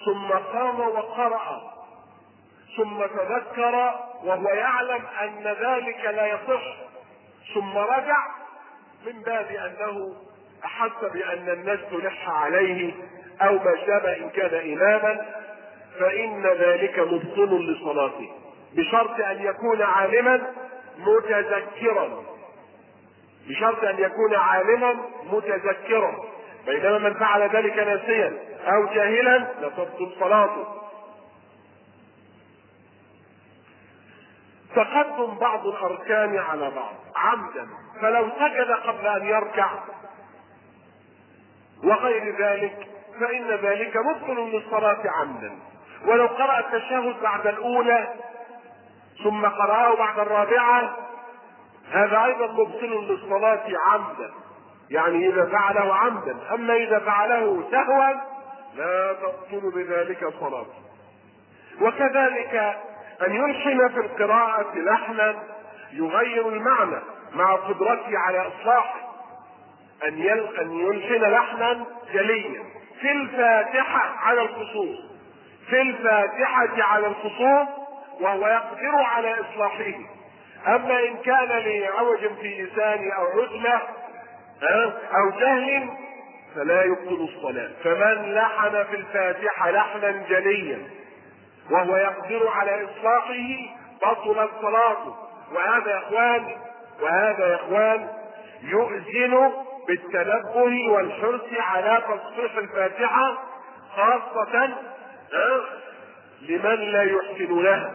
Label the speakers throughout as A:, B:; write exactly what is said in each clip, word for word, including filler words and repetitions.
A: ثم قام وقرأ ثم تذكر وهو يعلم أن ذلك لا يصح ثم رجع، من باب أنه أحس بأن الناس تلح عليه أو ما شابه إن كان إماما، فإن ذلك مبطل لصلاته، بشرط أن يكون عالما متذكرا، بشرط أن يكون عالما متذكرا. بينما من فعل ذلك ناسيا أو جاهلا لا تبطل صلاته. تقدم بعض الأركان على بعض عمدا، فلو سجد قبل أن يركع وغير ذلك فإن ذلك مبطل للصلاة عمدا. ولو قرأ التشهد بعد الأولى ثم قرأه بعد الرابعة هذا أيضا مبطل للصلاة عمدا، يعني إذا فعله عمدا. أما إذا فعله سهوا لا تبطل بذلك صلاته. وكذلك أن يلحن في القراءة لحنا يغير المعنى مع قدرته على إصلاحه، أن يلحن لحنا جليا في الفاتحة على الخصوص، في الفاتحة على الخصوص وهو يقدر على إصلاحه. أما إن كان لعوج في لسانه أو عزلة أو جهل فلا يبطل الصلاة. فمن لحن في الفاتحة لحنا جليا وهو يقدر على إصلاحه بطلت صلاته. وهذا يا إخوان وهذا يا إخوان يؤذن بالتنبه والحرص على تصحيح الفاتحة، خاصة لمن لا يحسن لها.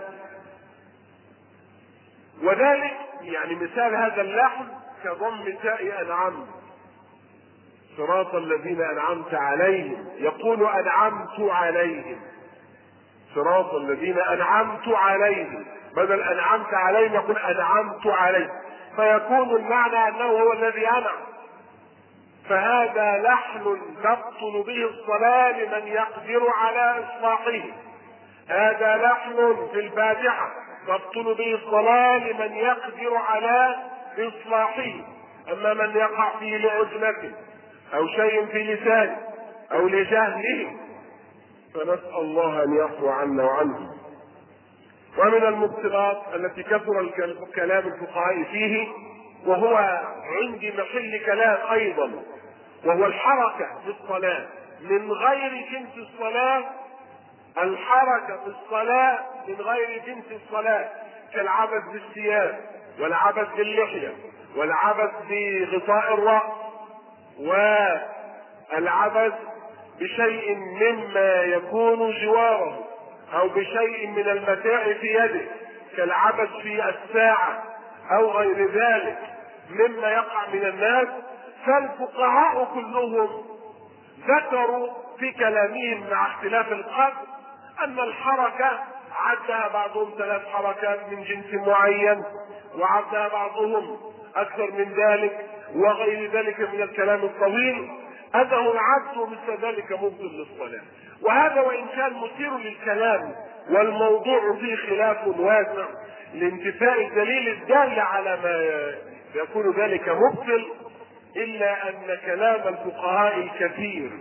A: وذلك يعني مثال هذا اللحن كضم تاء أنعمت، صراط الذين أنعمت عليهم، يقول أنعمت عليهم، صراط الذين أنعمت عليهم، بدل أنعمت عليهم يقول أنعمت عليهم، فيكون المعنى أنه هو الذي أنعم. فهذا لحن تبطل به الصلاة لمن يقدر على إصلاحه. هذا لحن في الفاتحة تبطل به الصلاة لمن يقدر على إصلاحه. أما من يقع فيه لعزلة أو شيء في لسانه أو لجهله فنسأل الله أن يعفو عنا وعنه. ومن المبطلات التي كثر كلام الفقهاء فيه وهو عندي محل كلام أيضا، وهو الحركة في الصلاة من غير جنس الصلاة. الحركة في الصلاة من غير جنس الصلاة كالعبث بالثياب والعبث باللحية والعبث بغطاء الرأس والعبث بشيء مما يكون جواره أو بشيء من المتاع في يده كالعبث في الساعة أو غير ذلك مما يقع من الناس. فالفقهاء كلهم ذكروا في كلامهم مع اختلاف القدر أن الحركة عدها بعضهم ثلاث حركات من جنس معين، وعدها بعضهم أكثر من ذلك وغير ذلك من الكلام الطويل. هذا هو العبد ومثل ذلك مبطل للصلاة. وهذا وإن كان مثير للكلام والموضوع فيه خلاف واسع لانتفاء الدليل الدال على ما يكون ذلك مبطل، إلا أن كلام الفقهاء الكثير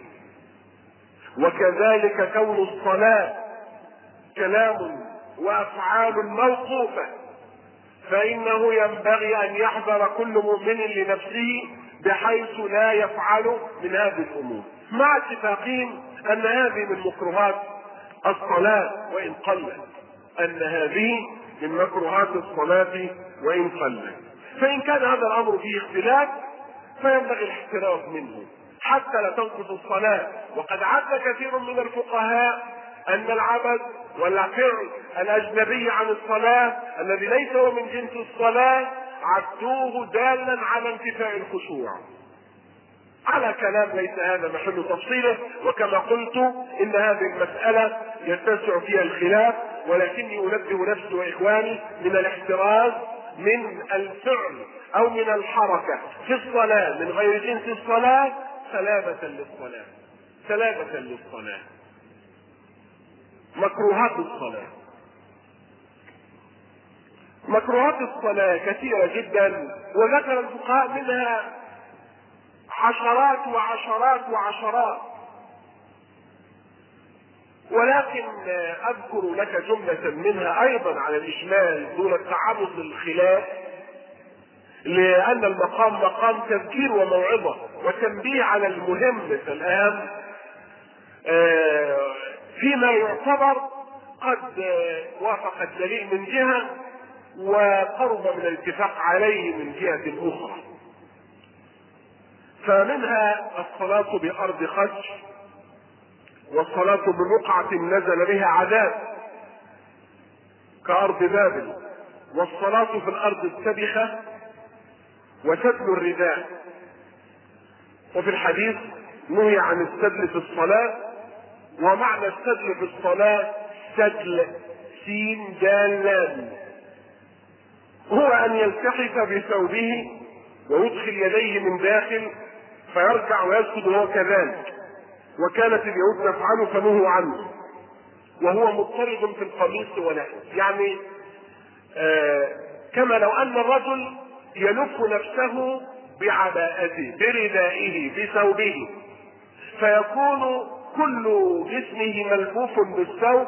A: وكذلك كون الصلاة كلام وأفعال موقوفة، فإنه ينبغي أن يحذر كل مؤمن لنفسه بحيث لا يفعل من هذه الأمور، مع اتفاقهم أن هذه من مكروهات الصلاة وإن قلت، أن هذه من مكروهات الصلاة وإن قلت. فإن كان هذا الأمر فيه اختلاف فينبغي الاحتراز منه حتى لا تنقض الصلاة. وقد عد كثير من الفقهاء أن العبث والفعل الأجنبي عن الصلاة الذي ليس هو من جنس الصلاة عدوه دالا على انتفاء الخشوع، على كلام ليس هذا محل تفصيله. وكما قلت إن هذه المسألة يتسع فيها الخلاف، ولكني أنبه نفسي وإخواني من الاحتراز من الفعل أو من الحركة في الصلاة من غير جنس الصلاة سلامة للصلاة، سلامة للصلاة. مكروهات الصلاة، مكروهات الصلاة كثيرة جدا، وذكر الفقهاء منها عشرات وعشرات وعشرات. ولكن اذكر لك جملة منها ايضا على الاشمال دون التعرض للخلاف، لان المقام مقام تذكير وموعظة وتنبيه على المهم الان فيما يعتبر قد وافق الدليل من جهة وقرب من الاتفاق عليه من جهة اخرى. فمنها الصلاة بارض خش، والصلاة ببقعة نزل بها عذاب كأرض بابل، والصلاة في الأرض السبخة، وسدل الرداء. وفي الحديث نهي عن السدل في الصلاة، ومعنى السدل في الصلاة سدل سين دال لام، هو أن يلتحف بثوبه ويدخل يديه من داخل فيرجع ويسجد وهو كذلك، وكانت اليهود تفعله فنهوا عنه، وهو مضطرد في القميص ونحوه. يعني آه كما لو ان الرجل يلف نفسه بعباءته بردائه بثوبه، فيكون كل جسمه ملفوف بالثوب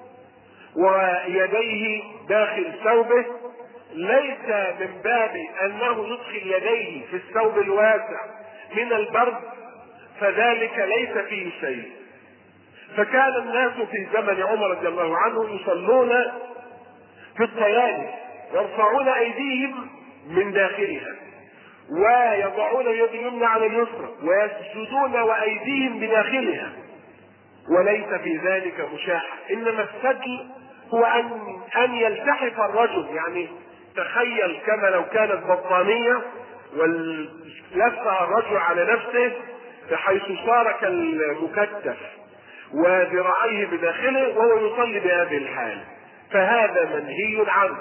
A: ويديه داخل ثوبه، ليس من باب انه يدخل يديه في الثوب الواسع من البرد، فذلك ليس فيه شيء. فكان الناس في زمن عمر رضي الله عنه يصلون في الطيالس يرفعون ايديهم من داخلها ويضعون اليد اليمنى على اليسرى ويسجدون وايديهم بداخلها، وليس في ذلك مشاحة. انما السجل هو ان ان يلتحف الرجل، يعني تخيل كما لو كانت بطانية ولفها الرجل على نفسه بحيث صار كالمكتف وذراعيه بداخله وهو يصلي بهذه الحال، فهذا منهي عنه،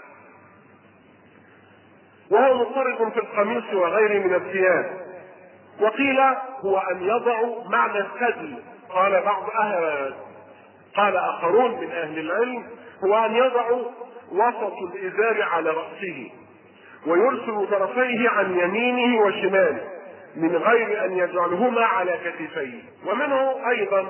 A: وهو مضطرب في القميص وغيره من الثياب. وقيل هو ان يضع معنى السدل، قال بعض أهل قال اخرون من اهل العلم هو ان يضع وسط الازار على رأسه ويرسل طرفيه عن يمينه وشماله من غير ان يجعلهما على كتفيه. ومنه ايضا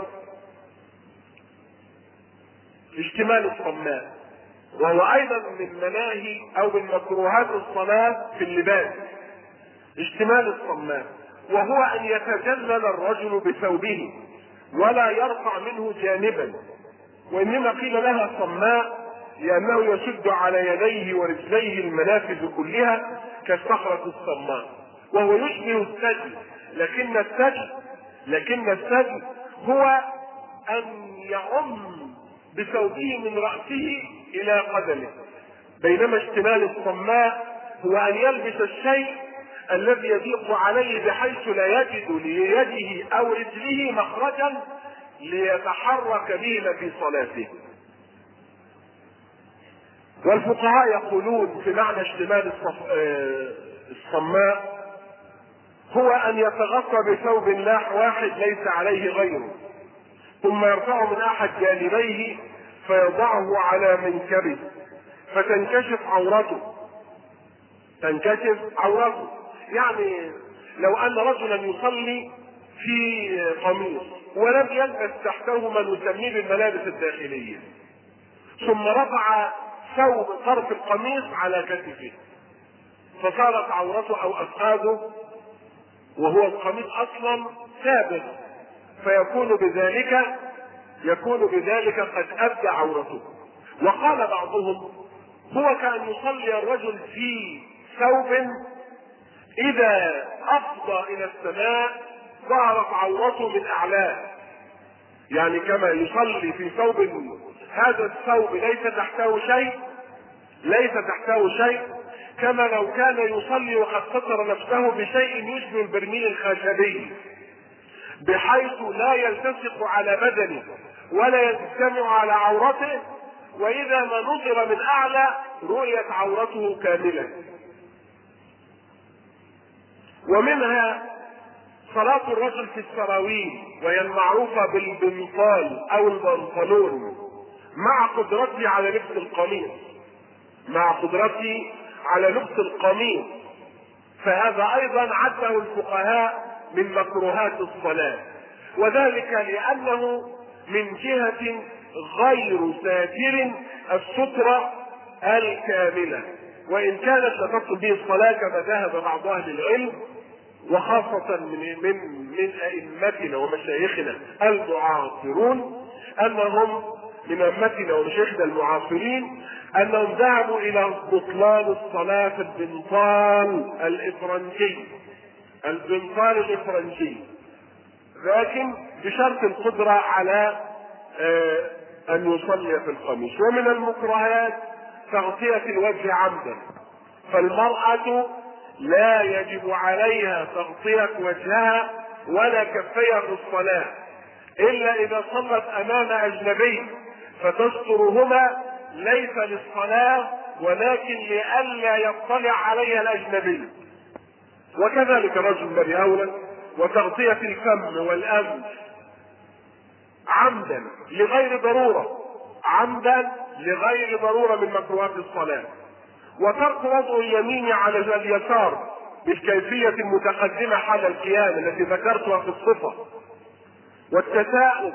A: اشتمال الصماء، وهو ايضا من مناهي او من مكروهات الصلاة في اللباس، اشتمال الصماء، وهو ان يتجلل الرجل بثوبه ولا يرفع منه جانبا، وانما قيل لها صماء لانه يشد على يديه ورجليه المنافذ كلها كالصخرة الصماء، وهو يشبه السجل، لكن السجل لكن السجل هو ان يعم بثوبه من رأسه الى قدمه، بينما اشتمال الصماء هو ان يلبس الشيء الذي يضيق عليه بحيث لا يجد ليده او رجله مخرجا ليتحرك بهما في صلاته. والفقهاء يقولون في معنى اشتمال الصماء هو ان يتغطى بثوب لاح واحد ليس عليه غيره، ثم يرفعه من احد جانبيه فيضعه على منكبه فتنكشف عورته تنكشف عورته يعني لو ان رجلا يصلي في قميص ولم يلبس تحته ما نسميه بالملابس الداخليه، ثم رفع ثوب طرف القميص على كتفه فصارت عورته او افخاذه وهو القميص اصلا ثابت، فيكون بذلك يكون بذلك قد ابدى عورته. وقال بعضهم هو كأن يصلي الرجل في ثوب اذا افضى الى السماء ظهرت عورته من اعلاه، يعني كما يصلي في ثوب هذا الثوب ليس تحته شيء ليس تحته شيء كما لو كان يصلي وقد ستر نفسه بشيء يشبه البرميل الخشبي بحيث لا يلتصق على بدنه ولا يجتمع على عورته، واذا ما نظر من اعلى رؤيت عورته كاملة. ومنها صلاة الرجل في السراويل وهي المعروفة بالبنطال او البنطلون مع قدرته على لبس القميص مع قدرته على لبس القميص فهذا ايضا عده الفقهاء من مكروهات الصلاة، وذلك لانه من جهة غير ساتر السترة الكاملة، وإن كانت لا تقصد به الصلاة كما ذهب بعض أهل العلم وخاصة من من من أئمتنا ومشايخنا المعاصرون، أنهم من أئمتنا ومشايخنا المعاصرين أنهم ذهبوا إلى بطلان الصلاة في البنطال الإفرنجي البنطال الإفرنجي لكن بشرط القدرة على آه أن يصلي في القميص. ومن المكرهات تغطية الوجه عمدا، فالمرأة لا يجب عليها تغطية وجهها ولا كفيها في الصلاة إلا إذا صلت أمام أجنبي فتسترهما ليس للصلاة ولكن لئلا يطلع عليها الأجنبي، وكذلك الرجل الذي أولى. وتغطية الفم والأنف عمدا لغير ضرورة عمدا لغير ضرورة من مكروهات الصلاة. وترك وضع اليمين على اليسار بالكيفية المتقدمة حال القيام التي ذكرتها في الصفة. والتثاؤب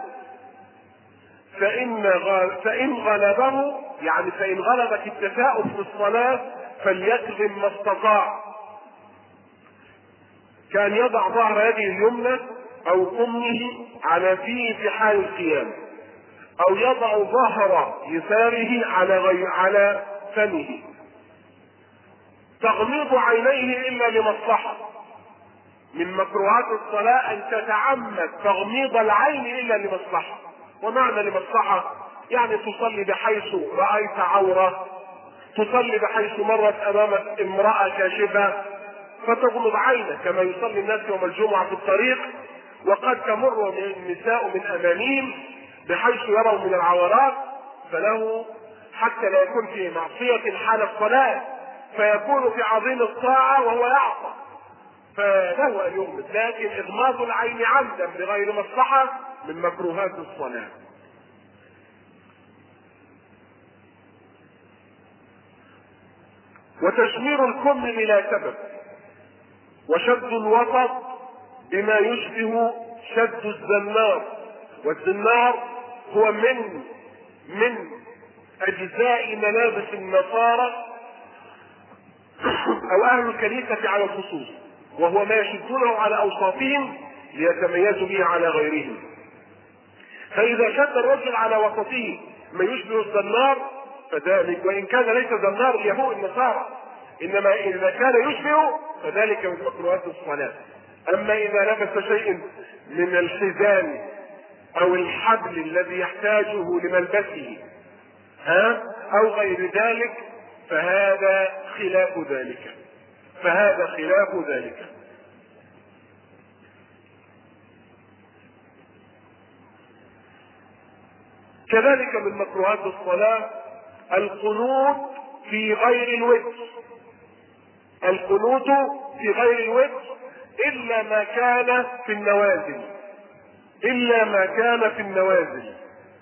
A: فإن فإن غلبه يعني فإن غلبك التثاؤب في الصلاة فليكظم ما استطاع، كان يضع ظهر يده اليمنى أو قمه على فيه في حال القيام، أو يضع ظهر يساره على غير على فمه. تغميض عينيه إلا لمصلحة، من مكروهات الصلاة أن تتعمد تغميض العين إلا لمصلحة. ومعنى لمصلحة يعني تصلي بحيث رأيت عورة، تصلي بحيث مرت أمامك امرأة كاشفة فتغمض عينك كما يصلي الناس يوم الجمعة في الطريق وقد تمر النساء من أمامهم بحيث يروا من العورات، فله حتى لا يكون في معصية حال الصلاة فيكون في عظيم الطاعة وهو يعصى فله أن يغمض. لكن إغماض العين عمدا بغير مصلحة من مكروهات الصلاة. وتشمير الكم بلا سبب، وشد الوسط بما يشبه شد الزنار. والزنار هو من من أجزاء ملابس النصارى أو أهل الكنيسة على الخصوص، وهو ما يشدونه على أوساطهم ليتميزوا به على غيرهم. فإذا شد الرجل على وسطه ما يشبه الزنار فذلك، وإن كان ليس زنار اليهود النصارى، إنما إذا كان يشبه فذلك من مكروهات الصلاة. أما إذا لبس شيء من الحزام أو الحبل الذي يحتاجه لملبسه ها أو غير ذلك فهذا خلاف ذلك فهذا خلاف ذلك. كذلك من مكروهات الصلاة القنوت في غير الوتر القنوت في غير الوتر إلا ما كان في النوازل إلا ما كان في النوازل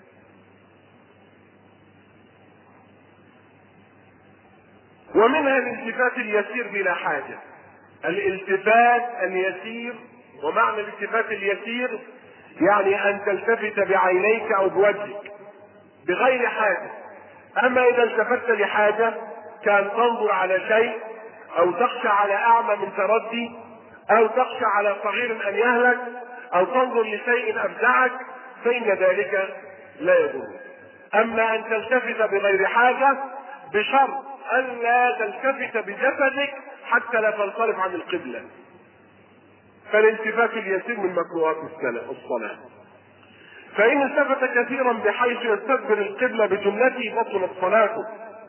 A: ومنها الالتفات اليسير بلا حاجة. الالتفات اليسير، ومعنى الالتفات اليسير يعني أن تلتفت بعينيك أو بوجهك بغير حاجة. أما إذا التفت لحاجة كان تنظر على شيء أو تخشى على أعمى من تردي أو تخشى على صغير أن يهلك أو تنظر لشيء أبدعك فإن ذلك لا يضر. أما أن تلتفت بغير حاجة بشرط أن لا تلتفت بجسدك حتى لا تنصرف عن القبلة، فالالتفات اليسير من مكروهات الصلاة. فإن التفت كثيرا بحيث يستدبر القبلة بجملته بطلت صلاته.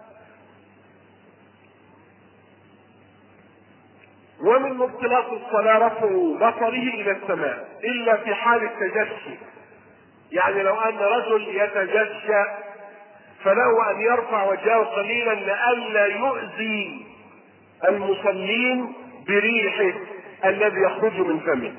A: ومن مبطلات الصلاة رفع بصره إلى السماء إلا في حال التجشي، يعني لو أن رجل يتجشى فله أن يرفع وجهه قليلا لئلا يؤذي المصلين بريحه الذي يخرج من فمه.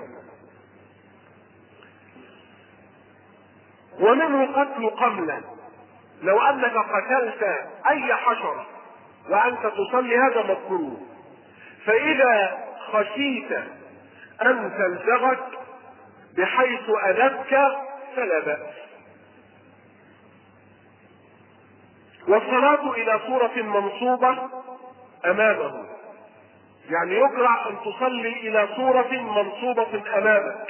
A: ومنه قتل قملا، لو أنك قتلت أي حشرة وأنت تصلي هذا مكروه، فإذا خشيت أن تلدغك بحيث أذتك فلا بأس، والصلاة إلى صورة منصوبة أمامه، يعني يقرأ أن تصلي إلى صورة منصوبة أمامك.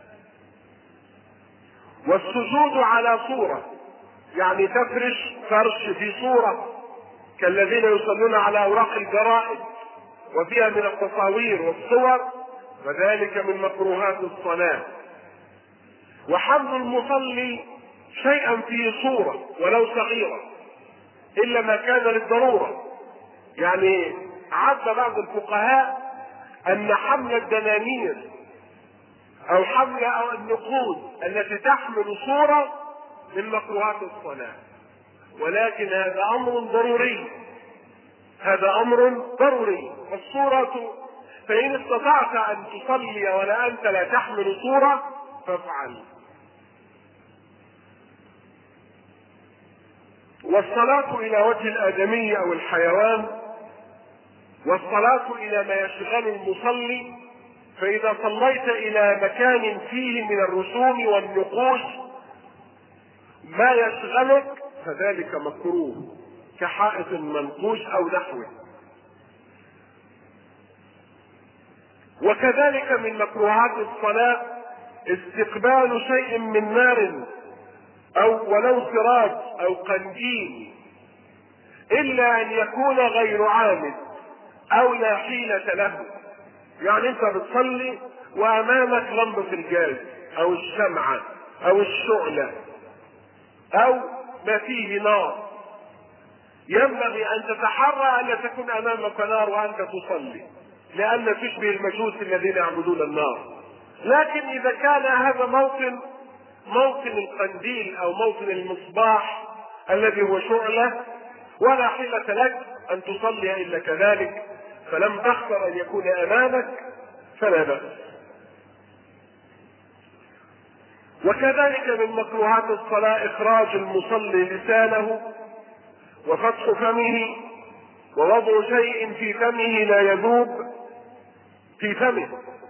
A: والسجود على صورة، يعني تفرش فرش في صورة كالذين يصلون على أوراق الجرائد وفيها من التصاوير والصور، وذلك من مكروهات الصلاة. وحمل المصلي شيئا في صورة ولو صغيرة إلا ما كان للضرورة، يعني عد بعض الفقهاء أن حمل الدنانير أو حمل أو النقود التي تحمل صورة من مكروهات الصلاة، ولكن هذا أمر ضروري، هذا أمر ضروري. والصورة فإن استطعت أن تصلي ولا أنت لا تحمل صورة فافعل. والصلاة إلى وجه الآدمي أو الحيوان، والصلاة إلى ما يشغل المصلي، فإذا صليت إلى مكان فيه من الرسوم والنقوش ما يشغلك فذلك مكروه، كحائط منقوش أو نحوه. وكذلك من مكروهات الصلاة استقبال شيء من نار أو ولو سراج أو قنديل، إلا أن يكون غير عامد أو لا حيلة له. يعني أنت بتصلي وأمامك لمبة الجاز أو الشمعة أو الشعلة أو ما فيه نار، ينبغي أن تتحرى أن لا تكون أمامك نار وأنت تصلي، لأن تشبه المجوس الذين يعبدون النار. لكن إذا كان هذا موطن موطن القنديل أو موطن المصباح الذي هو شعلة ولا حيلة لك أن تصلي إلا كذلك، فلم تختر أن يكون أمامك فلا بأس. وكذلك من مكروهات الصلاة إخراج المصلي لسانه وفتح فمه ووضع شيء في فمه لا يذوب في فمه.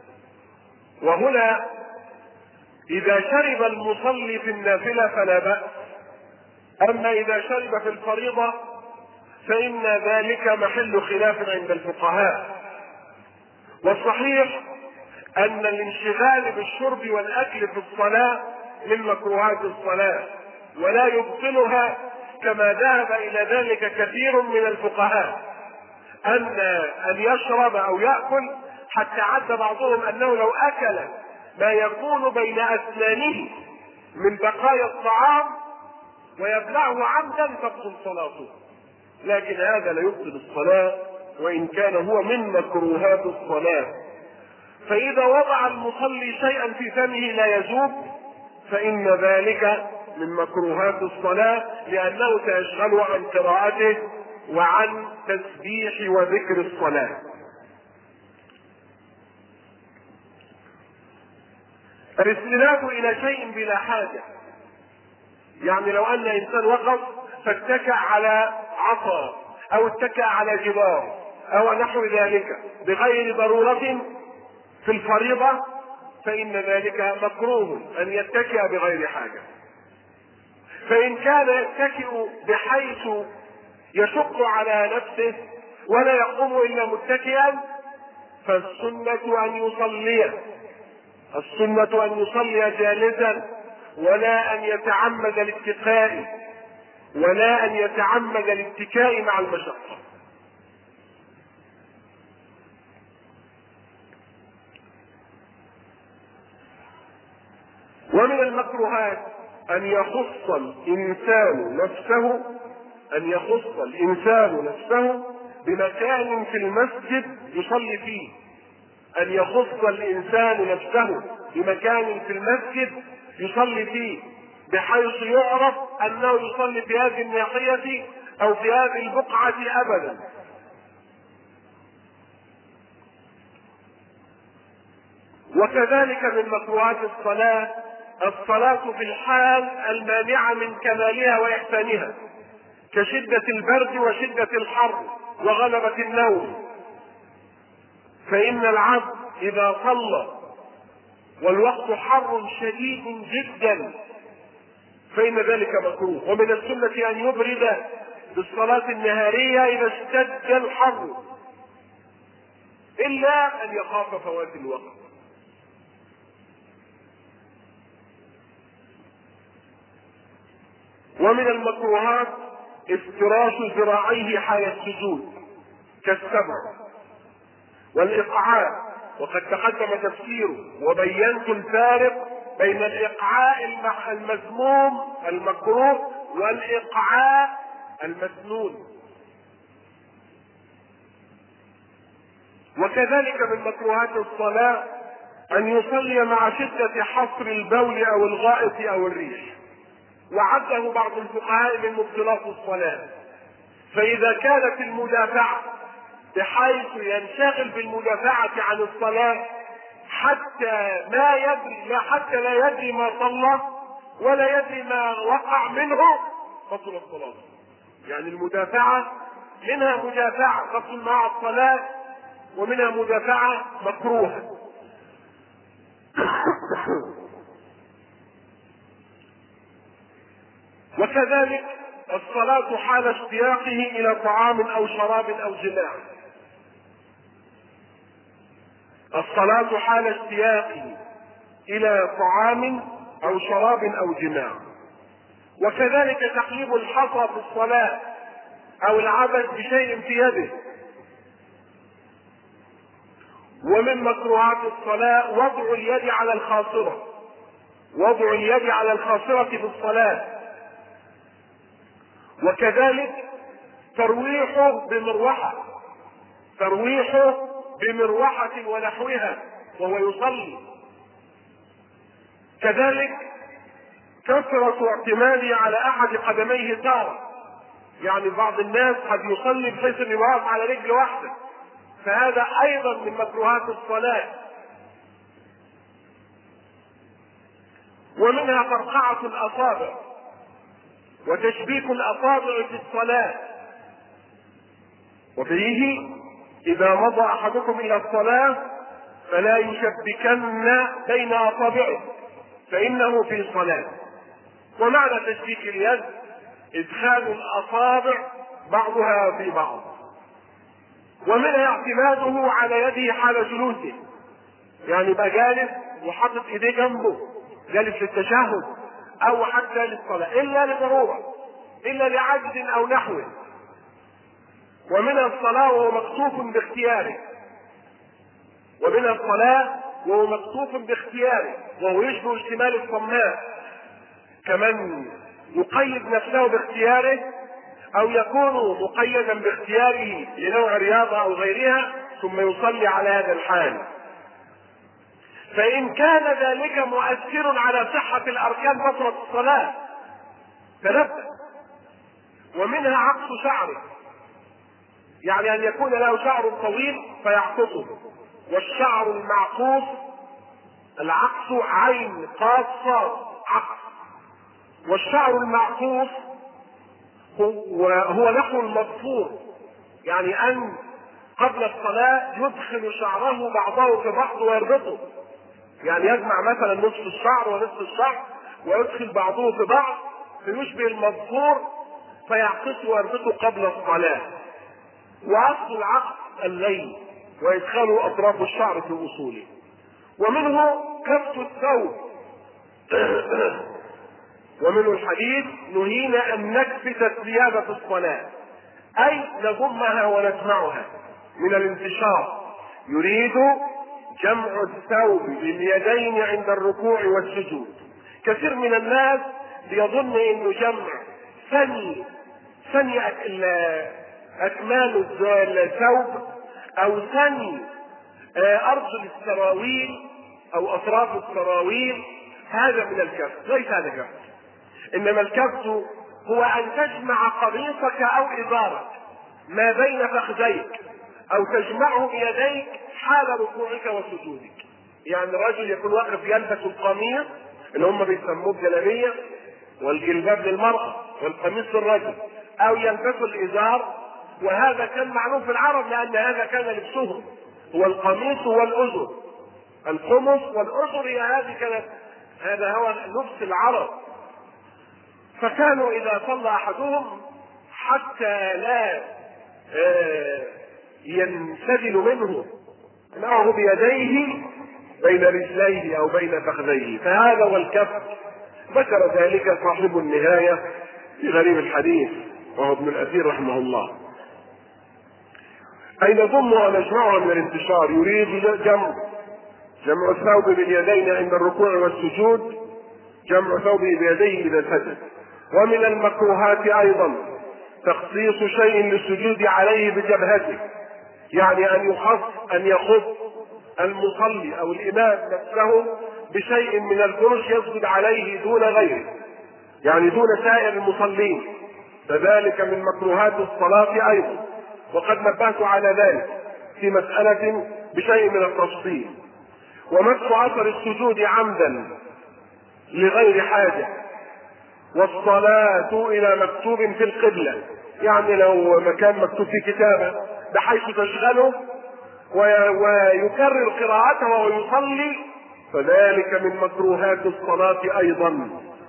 A: وهنا إذا شرب المصلي في النافلة فلا بأس، أما إذا شرب في الفريضة فإن ذلك محل خلاف عند الفقهاء. والصحيح أن الانشغال بالشرب والأكل في الصلاة من مكروهات الصلاة ولا يبطلها، كما ذهب إلى ذلك كثير من الفقهاء، أن أن يشرب أو يأكل، حتى عد بعضهم أنه لو أكل ما يكون بين أسنانه من بقايا الطعام ويبلعه عمدا تبطل صلاته، لكن هذا لا يبطل الصلاة وإن كان هو من مكروهات الصلاة. فإذا وضع المصلي شيئا في فمه لا يذوب فإن ذلك من مكروهات الصلاة، لأنه سيشغله عن قراءته وعن تسبيح وذكر الصلاة. الاستناد إلى شيء بلا حاجة، يعني لو أن إنسان وقف فاتكأ على عصا أو اتكأ على جدار أو نحو ذلك بغير ضرورة في الفريضة فإن ذلك مكروه أن يتكئ بغير حاجة. فإن كان يتكئ بحيث يشق على نفسه ولا يقوم إلا متكئا فالسنة أن يصلي السنة أن يصلي جالسا، ولا أن يتعمد الاتكاء ولا أن يتعمد الاتكاء مع المشقة. ومن المكروهات أن يخص الإنسان نفسه أن يخص الإنسان نفسه بمكان في المسجد يصلي فيه، أن يخص الإنسان نفسه بمكان في المسجد يصلي فيه، بحيث يعرف أنه يصلي في هذه الناحية أو في هذه البقعة أبدا. وكذلك من مكروهات الصلاة الصلاة في الحال المانعة من كمالها وإحسانها، كشدة البرد وشدة الحر وغلبة النوم. فإن العبد إذا صلى والوقت حر شديد جدا فإن ذلك مكروه. ومن السنة أن يبرد بالصلاة النهارية إذا اشتد الحر، إلا أن يخاف فوات الوقت. ومن المكروهات افتراش ذراعيه حال السجود كالسبع والإقعاء، وقد تقدم تفسيره وبينت الفارق بين الإقعاء المذموم المكروه والإقعاء المسنون. وكذلك من مكروهات الصلاة أن يصلي مع شدة حصر البول أو الغائط أو الريح، وعده بعض الفقهاء من مبطلات الصلاة. فإذا كانت المدافعة بحيث ينشغل بالمدافعة عن الصلاة حتى ما يدري لا حتى لا يدري ما صلى ولا يدري ما وقع منه، بطل الصلاة. يعني المدافعة منها مدافعة تبطل مع الصلاة، ومنها مدافعة مكروهة. وكذلك الصلاة حال اشتياقه إلى طعام أو شراب أو جماع. الصلاة حال اشتياقه إلى طعام أو شراب أو جماع. وكذلك تقليب الحصى في الصلاة أو العبث بشيء في يده. ومن مكروهات الصلاة وضع اليد على الخاصرة، وضع اليد على الخاصرة في الصلاة. وكذلك ترويحه بمروحة، ترويحه بمروحة ونحوها وهو يصلي. كذلك كثرة اعتماده على أحد قدميه تارة، يعني بعض الناس قد يصلي بحيث انه يقف على رجل واحدة، فهذا أيضا من مكروهات الصلاة. ومنها فرقعة الأصابع وتشبيك الأصابع في الصلاة. وفيه إذا مضى أحدكم إلى الصلاة فلا يشبكن بين أصابعه فإنه في صلاة. ومعنى تشبيك اليد إدخال الأصابع بعضها في بعض. ومنها اعتماده على يده حال جلوسه، يعني يبقى جالس وحاطط ايديه جنبه، جالس للتشهد او حتى للصلاة، الا لضرورة، الا لعجز او نحوه. ومنها الصلاة وهو مكتوف باختياره، ومنها الصلاة وهو مكتوف باختياره وهو يشبه اشتمال الصماء، كمن يقيد نفسه باختياره او يكون مقيدا باختياره لنوع رياضة او غيرها ثم يصلي على هذا الحال. فإن كان ذلك مؤثر على صحة الأركان بطلت الصلاة تنبه. ومنها عقص شعره، يعني أن يكون له شعر طويل فيعقصه. والشعر المعقوص العقص عين قاف صاد عقص. والشعر المعقوص هو نحو المضفور، يعني أن قبل الصلاة يدخل شعره بعضه في بعض ويربطه، يعني يجمع مثلا نصف الشعر ونصف الشعر ويدخل بعضه في بعض فيشبه المضفور فيعقصه ويربطه قبل الصلاة. وأصل العقص اللين وإدخال أطراف الشعر في أصوله. ومنه كف الثوب ومنه الحديث نهينا أن نكفت الثياب في الصلاة، أي نضمها ونجمعها من الانتشار. يريد جمع الثوب باليدين عند الركوع والسجود. كثير من الناس بيظن انه جمع ثني ثني اكمال الثوب او ثني ارجل السراويل او اطراف السراويل، هذا من الكف. ليس هذا كف، انما الكف هو ان تجمع قميصك او ازارك ما بين فخذيك او تجمعه بيديك حال ركوعك وسجودك. يعني الرجل يكون واقف يلبس القميص اللي هم بيسموه الجلابيه والجلباب للمرأة والقميص للرجل، او يلبس الازار، وهذا كان معلوم في العرب لان هذا كان لبسهم، هو القميص والازر، القمص والازر هي هذه كانت، هذا هو لبس العرب. فكانوا إذا صلى أحدهم حتى لا ينسدل منه معه بيديه بين رجليه أو بين فخذيه، فهذا هو الكف. ذكر ذلك صاحب النهاية في غريب الحديث وهو ابن الأثير رحمه الله. أي نضم ونجمعها من الانتشار، يريد جمع جمع الثوب باليدين عند الركوع والسجود، جمع ثوبه بيديه إذا سجد. ومن المكروهات أيضا تخصيص شيء للسجود عليه بجبهته، يعني أن يخص أن يخص المصلي أو الإمام نفسه بشيء من الفرش يسجد عليه دون غيره، يعني دون سائر المصلين، فذلك من مكروهات الصلاة أيضا، وقد نبهت على ذلك في مسألة بشيء من التفصيل. ومسح أثر السجود عمدا لغير حاجة، والصلاة إلى مكتوب في القبلة، يعني لو مكان مكتوب في كتابة بحيث تشغله ويكرر قراءته ويصلي، فذلك من مكروهات الصلاة أيضا.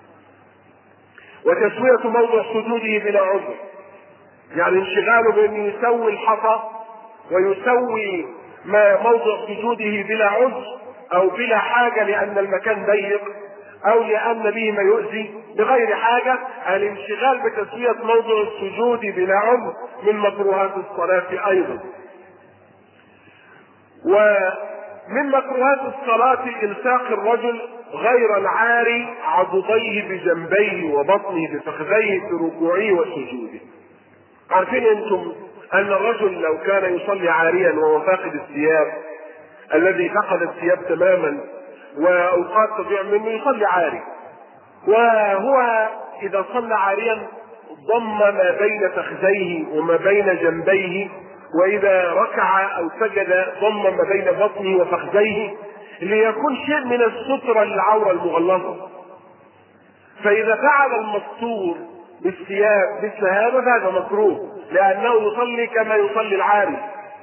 A: وتسوية موضع سجوده بلا عذر، يعني انشغاله بأن يسوي الحصى ويسوي ما موضع سجوده بلا عذر أو بلا حاجة لأن المكان ضيق أو لأن به ما يؤذي بغير حاجة. الانشغال بتسوية موضع السجود بلا عذر من مكروهات الصلاة أيضا. ومن مكروهات الصلاة إلصاق الرجل غير العاري عضديه بجنبيه وبطنه بفخذيه في ركوعه وسجوده. عارفين انتم ان الرجل لو كان يصلي عاريا وهو فاقد الثياب، الذي فقد الثياب تماما واوقات تضيع منه، يصلي عاري، وهو اذا صلى عاريا ضم ما بين فخذيه وما بين جنبيه، واذا ركع او سجد ضم ما بين بطنه وفخذيه ليكون شيء من السترة للعورة المغلظة. فاذا فعل المستور بالثياب مثل هذا فهذا مكروه، لانه يصلي كما يصلي العاري.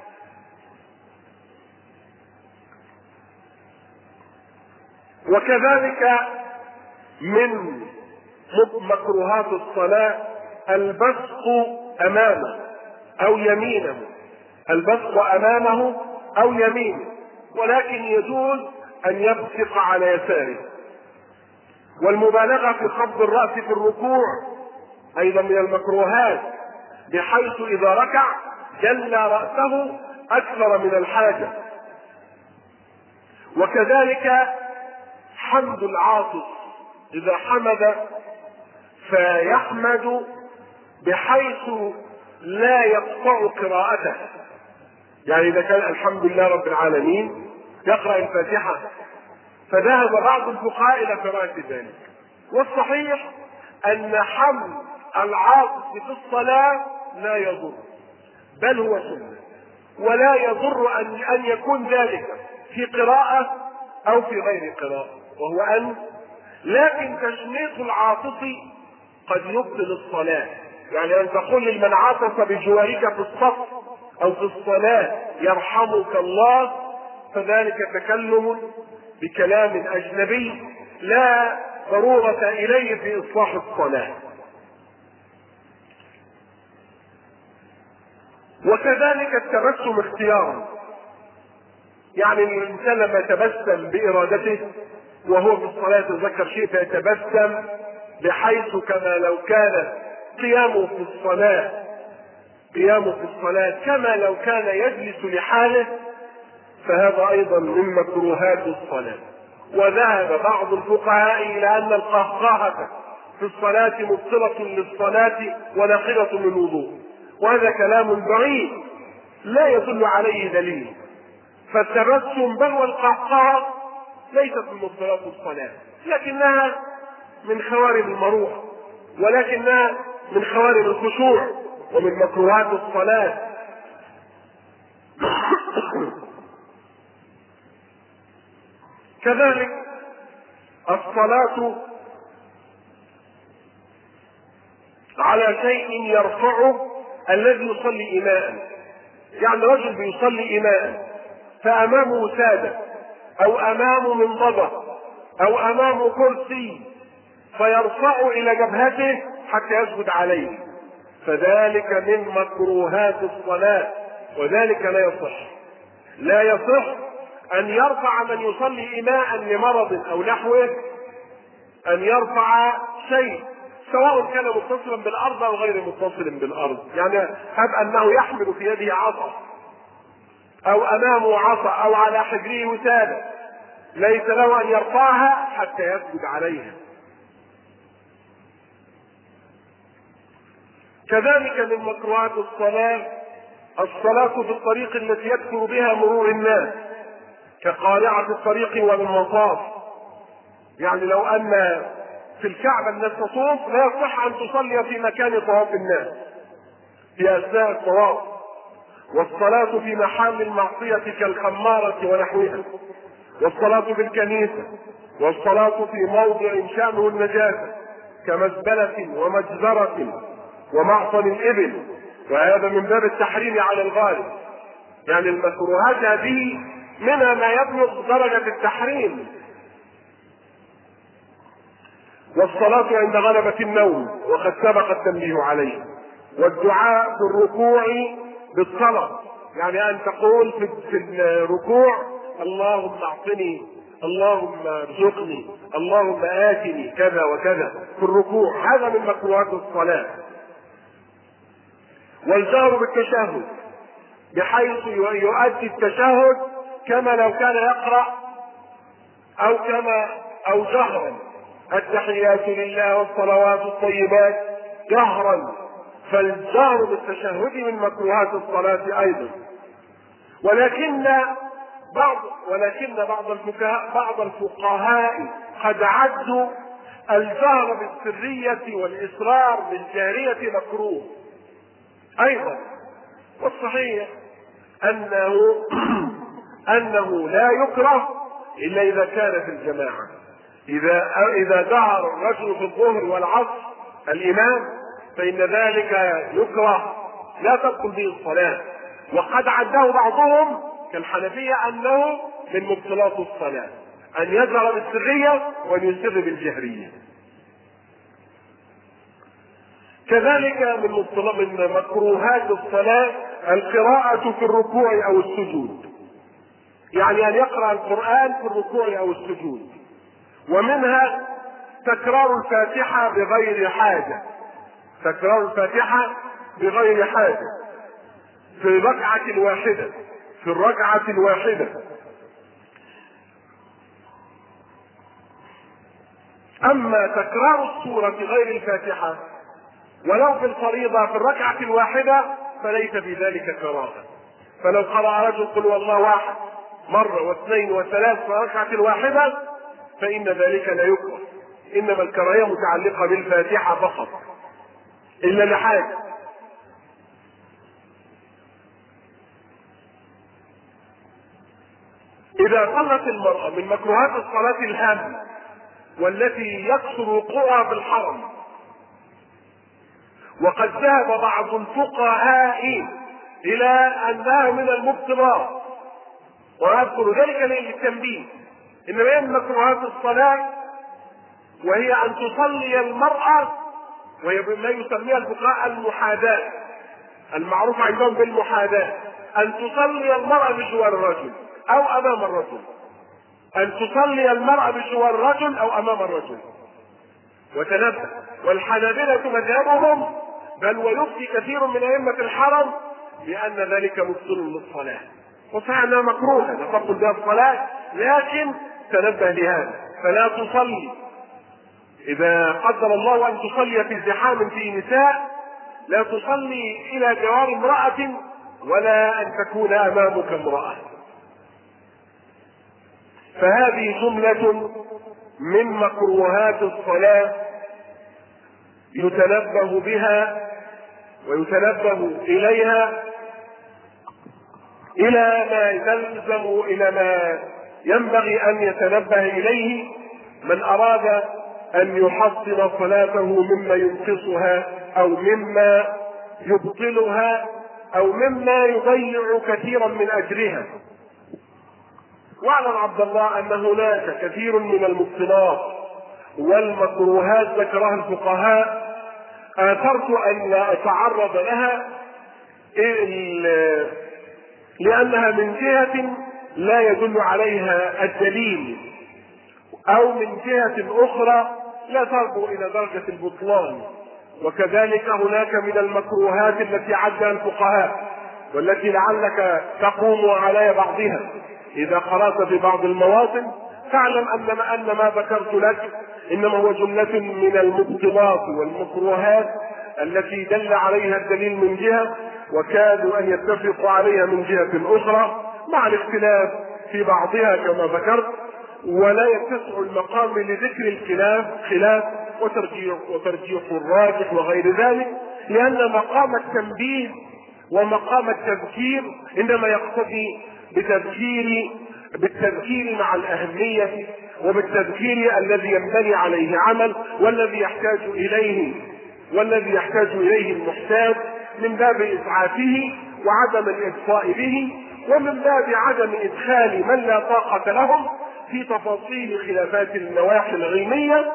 A: وكذلك من مكروهات الصلاة البصق امامه او يمينه، البصق امامه او يمينه، ولكن يجوز ان يبصق على يساره. والمبالغة في خفض الرأس في الركوع ايضا من المكروهات، بحيث اذا ركع جل رأسه اكثر من الحاجة. وكذلك حمد العاطس اذا حمد فيحمد بحيث لا يقطع قراءته، يعني اذا كان الحمد لله رب العالمين يقرأ الفاتحة، فذهب بعض الفقهاء الى قراءة ذلك. والصحيح ان حمد العاطس في الصلاة لا يضر، بل هو سنة، ولا يضر ان ان يكون ذلك في قراءة او في غير قراءة، وهو ان لكن تشميط العاطس قد يبطل الصلاة. يعني ان تقول لمن عطس بجوارك في الصف او في الصلاة يرحمك الله، فذلك تكلم بكلام اجنبي لا ضرورة اليه في اصلاح الصلاة. وكذلك التبسم اختيارا، يعني الانسان لما يتبسم بارادته وهو في الصلاة يتذكر شيء فيتبسم، بحيث كما لو كان قيامه في الصلاة قيامه في الصلاة كما لو كان يجلس لحاله، فهذا ايضا من مكروهات الصلاة. وذهب بعض الفقهاء الى ان القهقهة في الصلاة مبطلة للصلاة وناقضة للوضوء، وهذا كلام بعيد لا يدل عليه دليل. فالتبسم بل والقهقهة ليست من مبطلات الصلاة، لكنها من خوارم المروءة، ولكنها من خوارم الخشوع ومن مكروهات الصلاة. كذلك الصلاة على شيء يرفعه الذي يصلي إيماء، يعني رجل بيصلي إيماء فأمامه وسادة أو أمامه منضدة أو أمامه كرسي، فيرفع الى جبهته حتى يسجد عليه، فذلك من مكروهات الصلاة، وذلك لا يصح. لا يصح ان يرفع من يصلي إيماء لمرض او نحوه، ان يرفع شيء سواء كان متصلا بالارض او غير متصل بالارض. يعني هب انه يحمل في يده عصا او امامه عصا او على حجره وسادة، ليس له ان يرفعها حتى يسجد عليها. كذلك من مكروهات الصلاة الصلاة في الطريق التي يكثر بها مرور الناس كقارعة الطريق والمصاف. يعني لو ان في الكعبة الناس تطوف، لا يصح ان تصلي في مكان طواف الناس في اثناء الطواف. والصلاة في محل المعصية كالخمارة ونحوها، والصلاة في الكنيسة، والصلاة في موضع شأنه النجاسة كمزبلة ومجزرة ومعصن الإبل، وهذا من باب التحريم على الغالب. يعني المكروهات هذه منها ما يبلغ درجة التحريم. والصلاة عند غلبة النوم، وقد سبق التنبيه عليه. والدعاء في الركوع بالطلب، يعني ان تقول في الركوع اللهم اعطني، اللهم ارزقني، اللهم آتني كذا وكذا في الركوع، هذا من مكروهات الصلاة. والجهر بالتشهد بحيث يؤدي التشهد كما لو كان يقرأ او كما او جهرا، التحيات لله والصلوات الطيبات جهرا، فالجهر بالتشهد من مكروهات الصلاة ايضا. ولكن بعض ولكن بعض الفقهاء بعض الفقهاء قد عدوا الجهر بالسرية والإصرار بالجارية مكروه ايضا. والصحيح انه انه لا يكره الا اذا كان في الجماعة. اذا اذا جهر الرجل في الظهر والعصر الامام فان ذلك يكره، لا تدخل به الصلاة. وقد عده بعضهم كالحنفية انه من مبطلات الصلاة ان يجهر بالسرية وان يسر بالجهرية. كذلك من من مكروهات الصلاة القراءة في الركوع او السجود، يعني ان يقرأ القرآن في الركوع او السجود. ومنها تكرار الفاتحة بغير حاجة، تكرار الفاتحة بغير حاجة في الركعة الواحدة في الركعة الواحدة اما تكرار السورة غير الفاتحة ولو في الفريضة في الركعة الواحدة فليس في ذلك كراهة. فلو قرأ رجل قل هو الله واحد مرة واثنين وثلاث في الركعة الواحدة فإن ذلك لا يكره، إنما الكراهية متعلقة بالفاتحة فقط إلا لحاجة. إذا صلت المرأة من مكروهات الصلاة الهامة والتي يكثر وقوعها في الحرم، وقد ذهب بعض الفقهاء إلى أنها من المبطلات، وأذكر ذلك للتنبيه، إنما من مكروهات الصلاة وهي أن تصلي المرأة، وهي ما يسميها الفقهاء المحاذاة، المعروف عندهم بالمحاذاة، أن تصلي المرأة بجوار الرجل أو أمام الرجل، أن تصلي المرأة بجوار الرجل أو أمام الرجل. وتنبه، والحنابلة مذهبهم بل ويفتي كثير من أئمة الحرم بأن ذلك مبطل للصلاة، وصحيح أنها مكروهة لا تبطل بها الصلاة، لكن تنبه لهذا فلا تصلي إذا قدر الله أن تصلي في ازدحام في نساء، لا تصلي إلى جوار امرأة ولا أن تكون أمامك امرأة. فهذه جملة من مكروهات الصلاة يتنبه بها ويتنبه إليها إلى ما يلزم إلى ما ينبغي أن يتنبه إليه من أراد أن يحصن صلاته مما ينقصها أو مما يبطلها أو مما يضيع كثيرا من أجرها. واعلم عبد الله أن هناك كثير من المبطلات والمكروهات ذكرها الفقهاء آثرت أن لا أتعرض لها لأنها من جهة لا يدل عليها الدليل، أو من جهة أخرى لا ترجو إلى درجة البطلان. وكذلك هناك من المكروهات التي عدها الفقهاء والتي لعلك تقوم على بعضها إذا قرأت في بعض المواطن، تعلم أن ما, أن ما ذكرت لك إنما هو جملة من المبطلات والمكروهات التي دل عليها الدليل من جهة وكادوا أن يتفقوا عليها من جهة أخرى، مع الاختلاف في بعضها كما ذكرت. ولا يتسع المقام لذكر الخلاف خلاف وترجيح وترجيح الراجح وغير ذلك، لأن مقام التنبيه ومقام التذكير إنما يقتضي بتذكير بالتذكير مع الأهمية وبالتذكير الذي ينبني عليه عمل والذي يحتاج إليه والذي يحتاج إليه المحتاج من باب إسعافه وعدم الإبطاء به، ومن باب عدم إدخال من لا طاقة لهم في تفاصيل خلافات النواحي العلمية،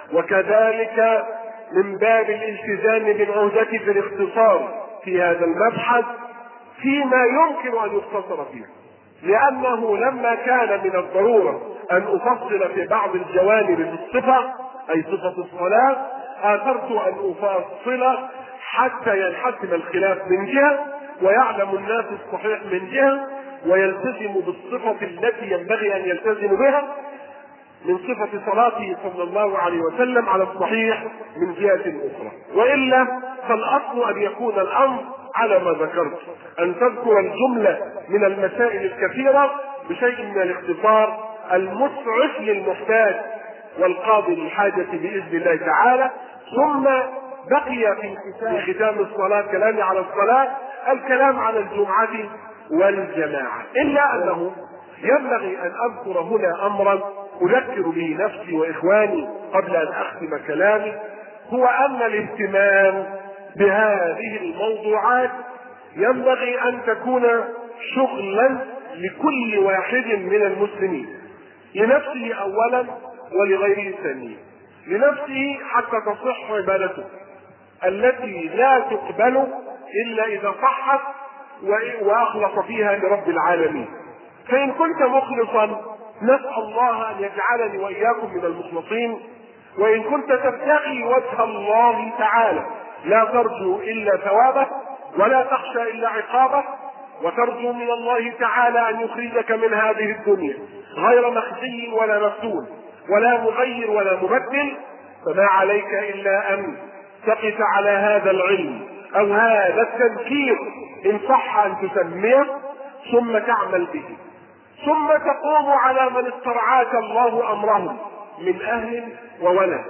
A: وكذلك من باب الالتزام بالعهدة في الاختصار في هذا المبحث فيما يمكن أن يختصر فيه، لأنه لما كان من الضرورة أن أفصل في بعض الجوانب بالصفة أي صفة الصلاة آثرت أن أفصل حتى ينحسم الخلاف من جهة ويعلم الناس الصحيح من جهة ويلتزم بالصفة التي ينبغي أن يلتزم بها من صفة صلاته صلى الله عليه وسلم على الصحيح من جهة أخرى. وإلا فالأصل أن يكون الأمر على ما ذكرت، أن تذكر الجملة من المسائل الكثيرة بشيء من الاختصار المسعف للمحتاج والقاضي للحاجة بإذن الله تعالى. ثم بقي في ختام الصلاة كلام على الصلاة الكلام على الجمعة والجماعة، إلا أنه ينبغي أن أذكر هنا أمرا أذكر به نفسي وإخواني قبل أن أختم كلامي، هو أن الاهتمام بهذه الموضوعات ينبغي أن تكون شغلا لكل واحد من المسلمين، لنفسه أولا ولغيره ثانيا. لنفسه حتى تصح عبادته التي لا تقبل إلا إذا صحت وأخلص فيها لرب العالمين. فإن كنت مخلصا نسأل الله أن يجعلني وإياكم من المخلصين. وإن كنت تبتغي وجه الله تعالى لا ترجو إلا ثوابه ولا تخشى إلا عقابه وترجو من الله تعالى أن يخرجك من هذه الدنيا غير مخزي ولا مفتون ولا مغير ولا مبدل، فما عليك إلا أن تقف على هذا العلم أو هذا التذكير إن صح أن تسميه، ثم تعمل به، ثم تقوم على من استرعاك الله أمرهم من أهل وولد،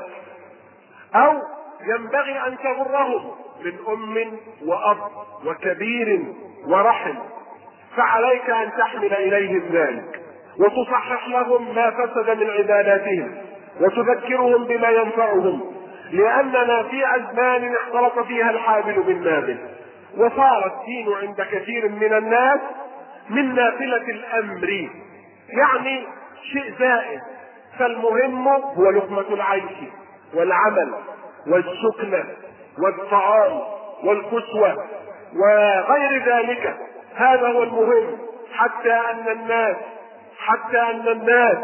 A: أو ينبغي أن تغرهم من أم وأب وكبير ورحم، فعليك أن تحمل إليهم ذلك وتصحح لهم ما فسد من عباداتهم وتذكرهم بما ينفعهم، لأننا في أزمان اختلط فيها الحابل بالنابل، وصار الدين عند كثير من الناس من نافلة الأمر، يعني شيء زائد. فالمهم هو لقمة العيش والعمل والسكنة والطعام والكسوة وغير ذلك، هذا هو المهم، حتى أن الناس حتى أن الناس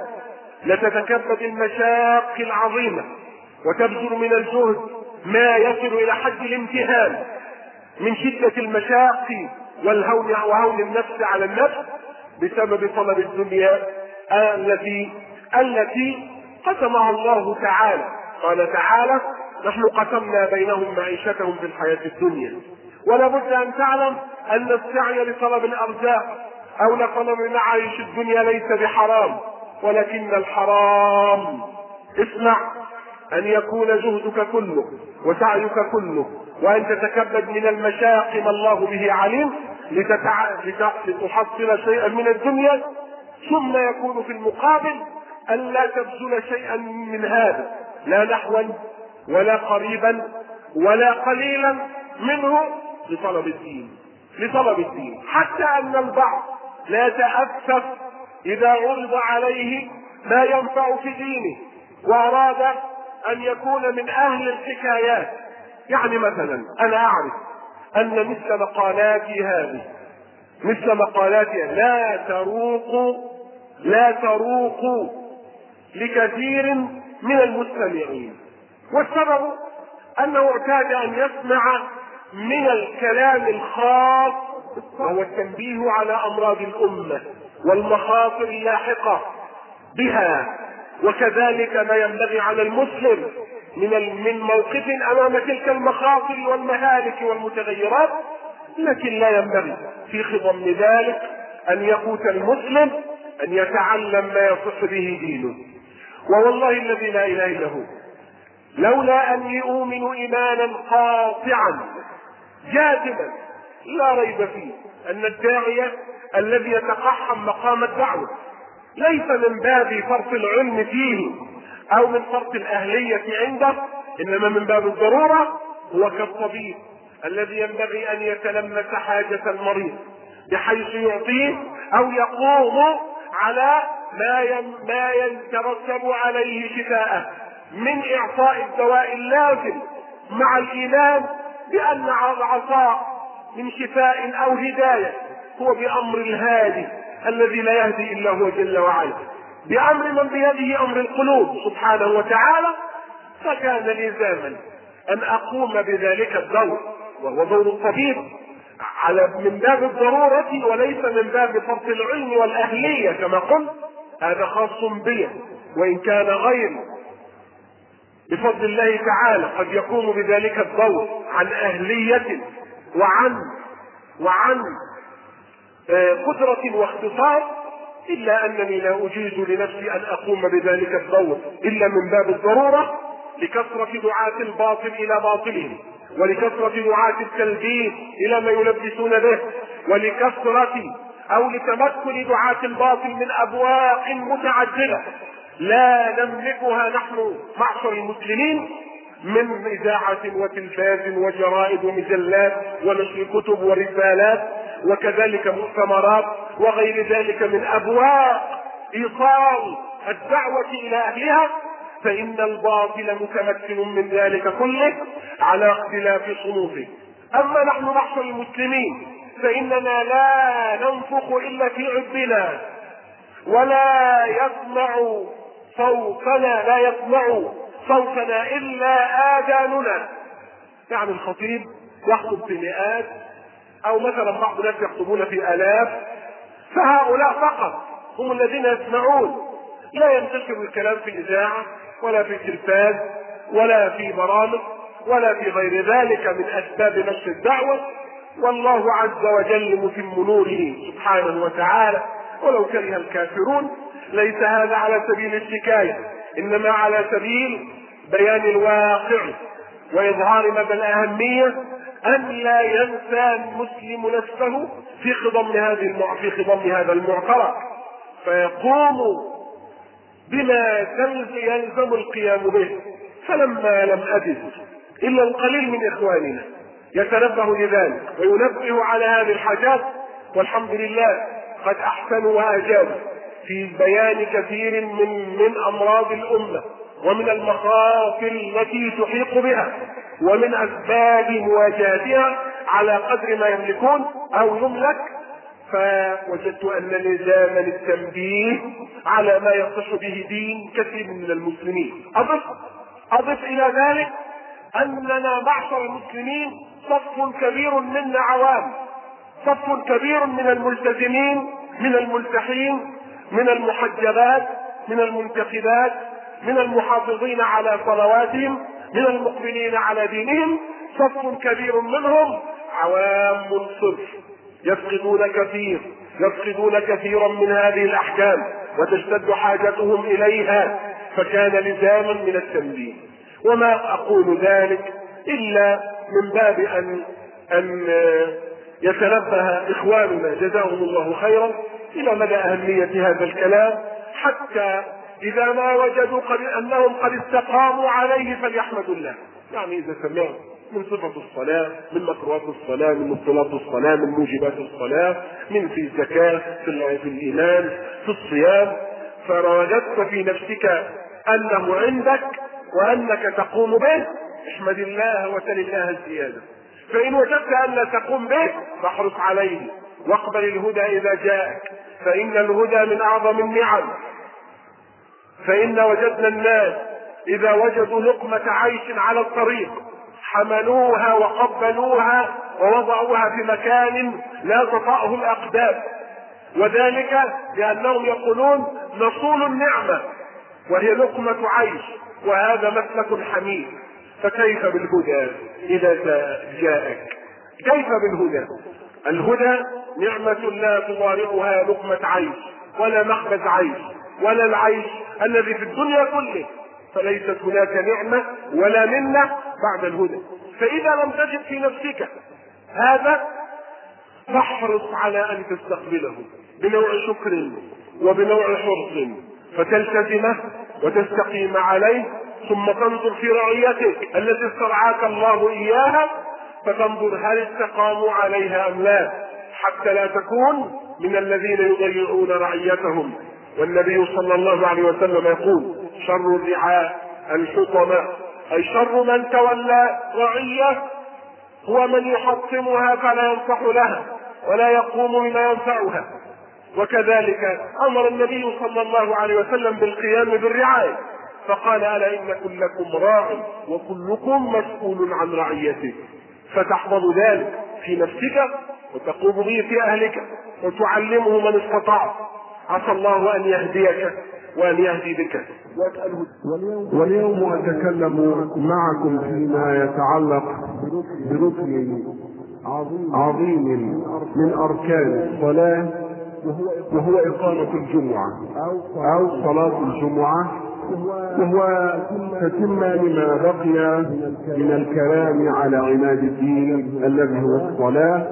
A: لتتكبد المشاق العظيمة وتبذل من الجهد ما يصل إلى حد الامتهان من شدة المشاق والهون وهون النفس على النفس بسبب طلب الدنيا التي التي قسمها الله تعالى. قال تعالى: نحن قسمنا بينهم معيشتهم في الحياة الدنيا. ولا بد أن تعلم أن السعي لطلب الأرزاق أو لطلب معايش الدنيا ليس بحرام، ولكن الحرام اسمع أن يكون جهدك كله وسعيك كله وأن تتكبد من المشاق ما الله به عليم لتتع... لتحصل شيئا من الدنيا، ثم يكون في المقابل أن لا تبذل شيئا من هذا، لا نحوا ولا قريبا ولا قليلا منه لطلب الدين لطلب الدين حتى أن البعض لا يتأسف إذا عرض عليه ما ينفع في دينه وأراد ان يكون من اهل الحكايات. يعني مثلا انا اعرف ان مثل مقالاتي هذه مثل مقالاتي لا تروق لا تروق لكثير من المستمعين، والسبب انه اعتاد ان يسمع من الكلام الخاص وهو التنبيه على امراض الامه والمخاطر اللاحقه بها، وكذلك ما ينبغي على المسلم من من موقف امام تلك المخاطر والمهالك والمتغيرات. لكن لا ينبغي في خضم ذلك ان يفوت المسلم ان يتعلم ما يصح به دينه. ووالله الذي لا اله الا هو، لولا اني اؤمن ايمانا قاطعا جازما لا ريب فيه ان الداعية الذي يتقحم مقام الدعوة ليس من باب فرط العلم فيه او من فرط الاهلية عنده، انما من باب الضرورة. هو كالطبيب الذي ينبغي ان يتلمس حاجة المريض بحيث يعطيه او يقوم على ما ما يترتب عليه شفاءه من اعطاء الدواء اللازم، مع الايمان بان العطاء من شفاء او هداية هو بامر الهادي الذي لا يهدي الا هو جل وعلا، بامر من بيده امر القلوب سبحانه وتعالى. فكان لزاما ان اقوم بذلك الدور، وهو دور الطبيب، على من باب الضرورة وليس من باب فرط العلم والاهلية كما قلت. هذا خاص بي، وان كان غيري بفضل الله تعالى قد يقوم بذلك الدور عن اهلية وعن وعن قدرة واختصاص، الا انني لا اجيز لنفسي ان اقوم بذلك الدور الا من باب الضرورة، لكثرة دعاة الباطل الى باطلهم، ولكثرة دعاة التلبيس الى ما يلبسون به، ولكثرة او لتمكن دعاة الباطل من ابواق متعددة لا نملكها نحن معشر المسلمين من اذاعة وتلفاز وجرائد ومجلات ونشر كتب ورسالات وكذلك مؤتمرات وغير ذلك من ابواق ايصال الدعوة الى اهلها. فان الباطل متمكن من ذلك كله على اختلاف صنوفه. اما نحن معشر المسلمين فاننا لا ننفخ الا في عبنا، ولا يسمع صوتنا لا يسمع صوتنا الا اذاننا. يعني الخطيب يخطب في مئات او مثلا بعض الناس يخطبون في الاف، فهؤلاء فقط هم الذين يسمعون، لا ينتشر الكلام في الاذاعه ولا في التلفاز ولا في برامج ولا في غير ذلك من اسباب نشر الدعوه. والله عز وجل متم نوره سبحانه وتعالى ولو كره الكافرون. ليس هذا على سبيل الشكايه، انما على سبيل بيان الواقع واظهار مدى الاهميه ان لا ينسى المسلم نفسه في خضم هذه في خضم هذا المعترك، فيقوم بما يلزم القيام به. فلما لم اجد الا القليل من اخواننا يتنبه لذلك وينبه على هذه الحاجات، والحمد لله قد احسنوا واجابوا في بيان كثير من من امراض الامه ومن المخاطر التي تحيط بها ومن اسباب مواجهتها على قدر ما يملكون او يملك. فوجدت ان لزاما التنبيه على ما يصح به دين كثير من المسلمين. اضف اضف الى ذلك اننا معشر المسلمين صف كبير منا عوام، صف كبير من الملتزمين من الملتحين من المحجبات من المنتخبات من المحافظين على صلواتهم من المقبلين على دينهم. صف كبير منهم عوام صرف يفقدون كثير يفقدون كثيرا من هذه الاحكام وتشتد حاجتهم اليها، فكان لزاما من التنبيه. وما اقول ذلك الا من باب ان ان يتنبه اخواننا جزاهم الله خيرا الى مدى اهمية هذا الكلام، حتى اذا ما وجدوا قد انهم قد استقاموا عليه فليحمدوا الله. يعني اذا سمعوا من صفة الصلاة، من مكروهات الصلاة، من مبطلات الصلاة، من موجبات الصلاة، من في الزكاة، في, في الإيمان، في الصيام، فوجدت في نفسك أنه عندك وأنك تقوم به احمد الله وسل الله الزيادة. فإن وجدت أن لا تقوم به فاحرص عليه واقبل الهدى إذا جاءك، فإن الهدى من أعظم النعم. فإن وجدنا الناس إذا وجدوا لقمة عيش على الطريق حملوها وقبلوها ووضعوها في مكان لا تطأه الأقدام، وذلك لأنهم يقولون نصول النعمة وهي لقمة عيش، وهذا مسلك حميد. فكيف بالهدى إذا جاءك؟ كيف بالهدى؟ الهدى نعمة لا تضارعها لقمة عيش ولا مخبز عيش ولا العيش الذي في الدنيا كله، فليست هناك نعمة ولا منة بعد الهدى. فإذا لم تجد في نفسك هذا فاحرص على أن تستقبله بنوع شكر وبنوع حرص، فتلتزمه وتستقيم عليه، ثم تنظر في رعيتك التي استرعاك الله إياها فتنظر هل استقاموا عليها أم لا، حتى لا تكون من الذين يضيعون رعيتهم. والنبي صلى الله عليه وسلم يقول شر الرعاء الحطماء، أي شر من تولى رعية هو من يحطمها فلا ينصح لها ولا يقوم بما ينفعها. وكذلك أمر النبي صلى الله عليه وسلم بالقيام بالرعاية، فقال ألا إن كلكم راع وكلكم مسؤول عن رعيته، فتحفظ ذلك في نفسك وتقوم به في أهلك وتعلمه من استطاع. عسى الله أن يهديك وأن يهدي بك.
B: واليوم أتكلم معكم فيما يتعلق بركن عظيم من أركان الصلاة، وهو إقامة الجمعة أو صلاة الجمعة، وهو تتم لما بقي من الكلام على عماد الدين الذي هو الصلاة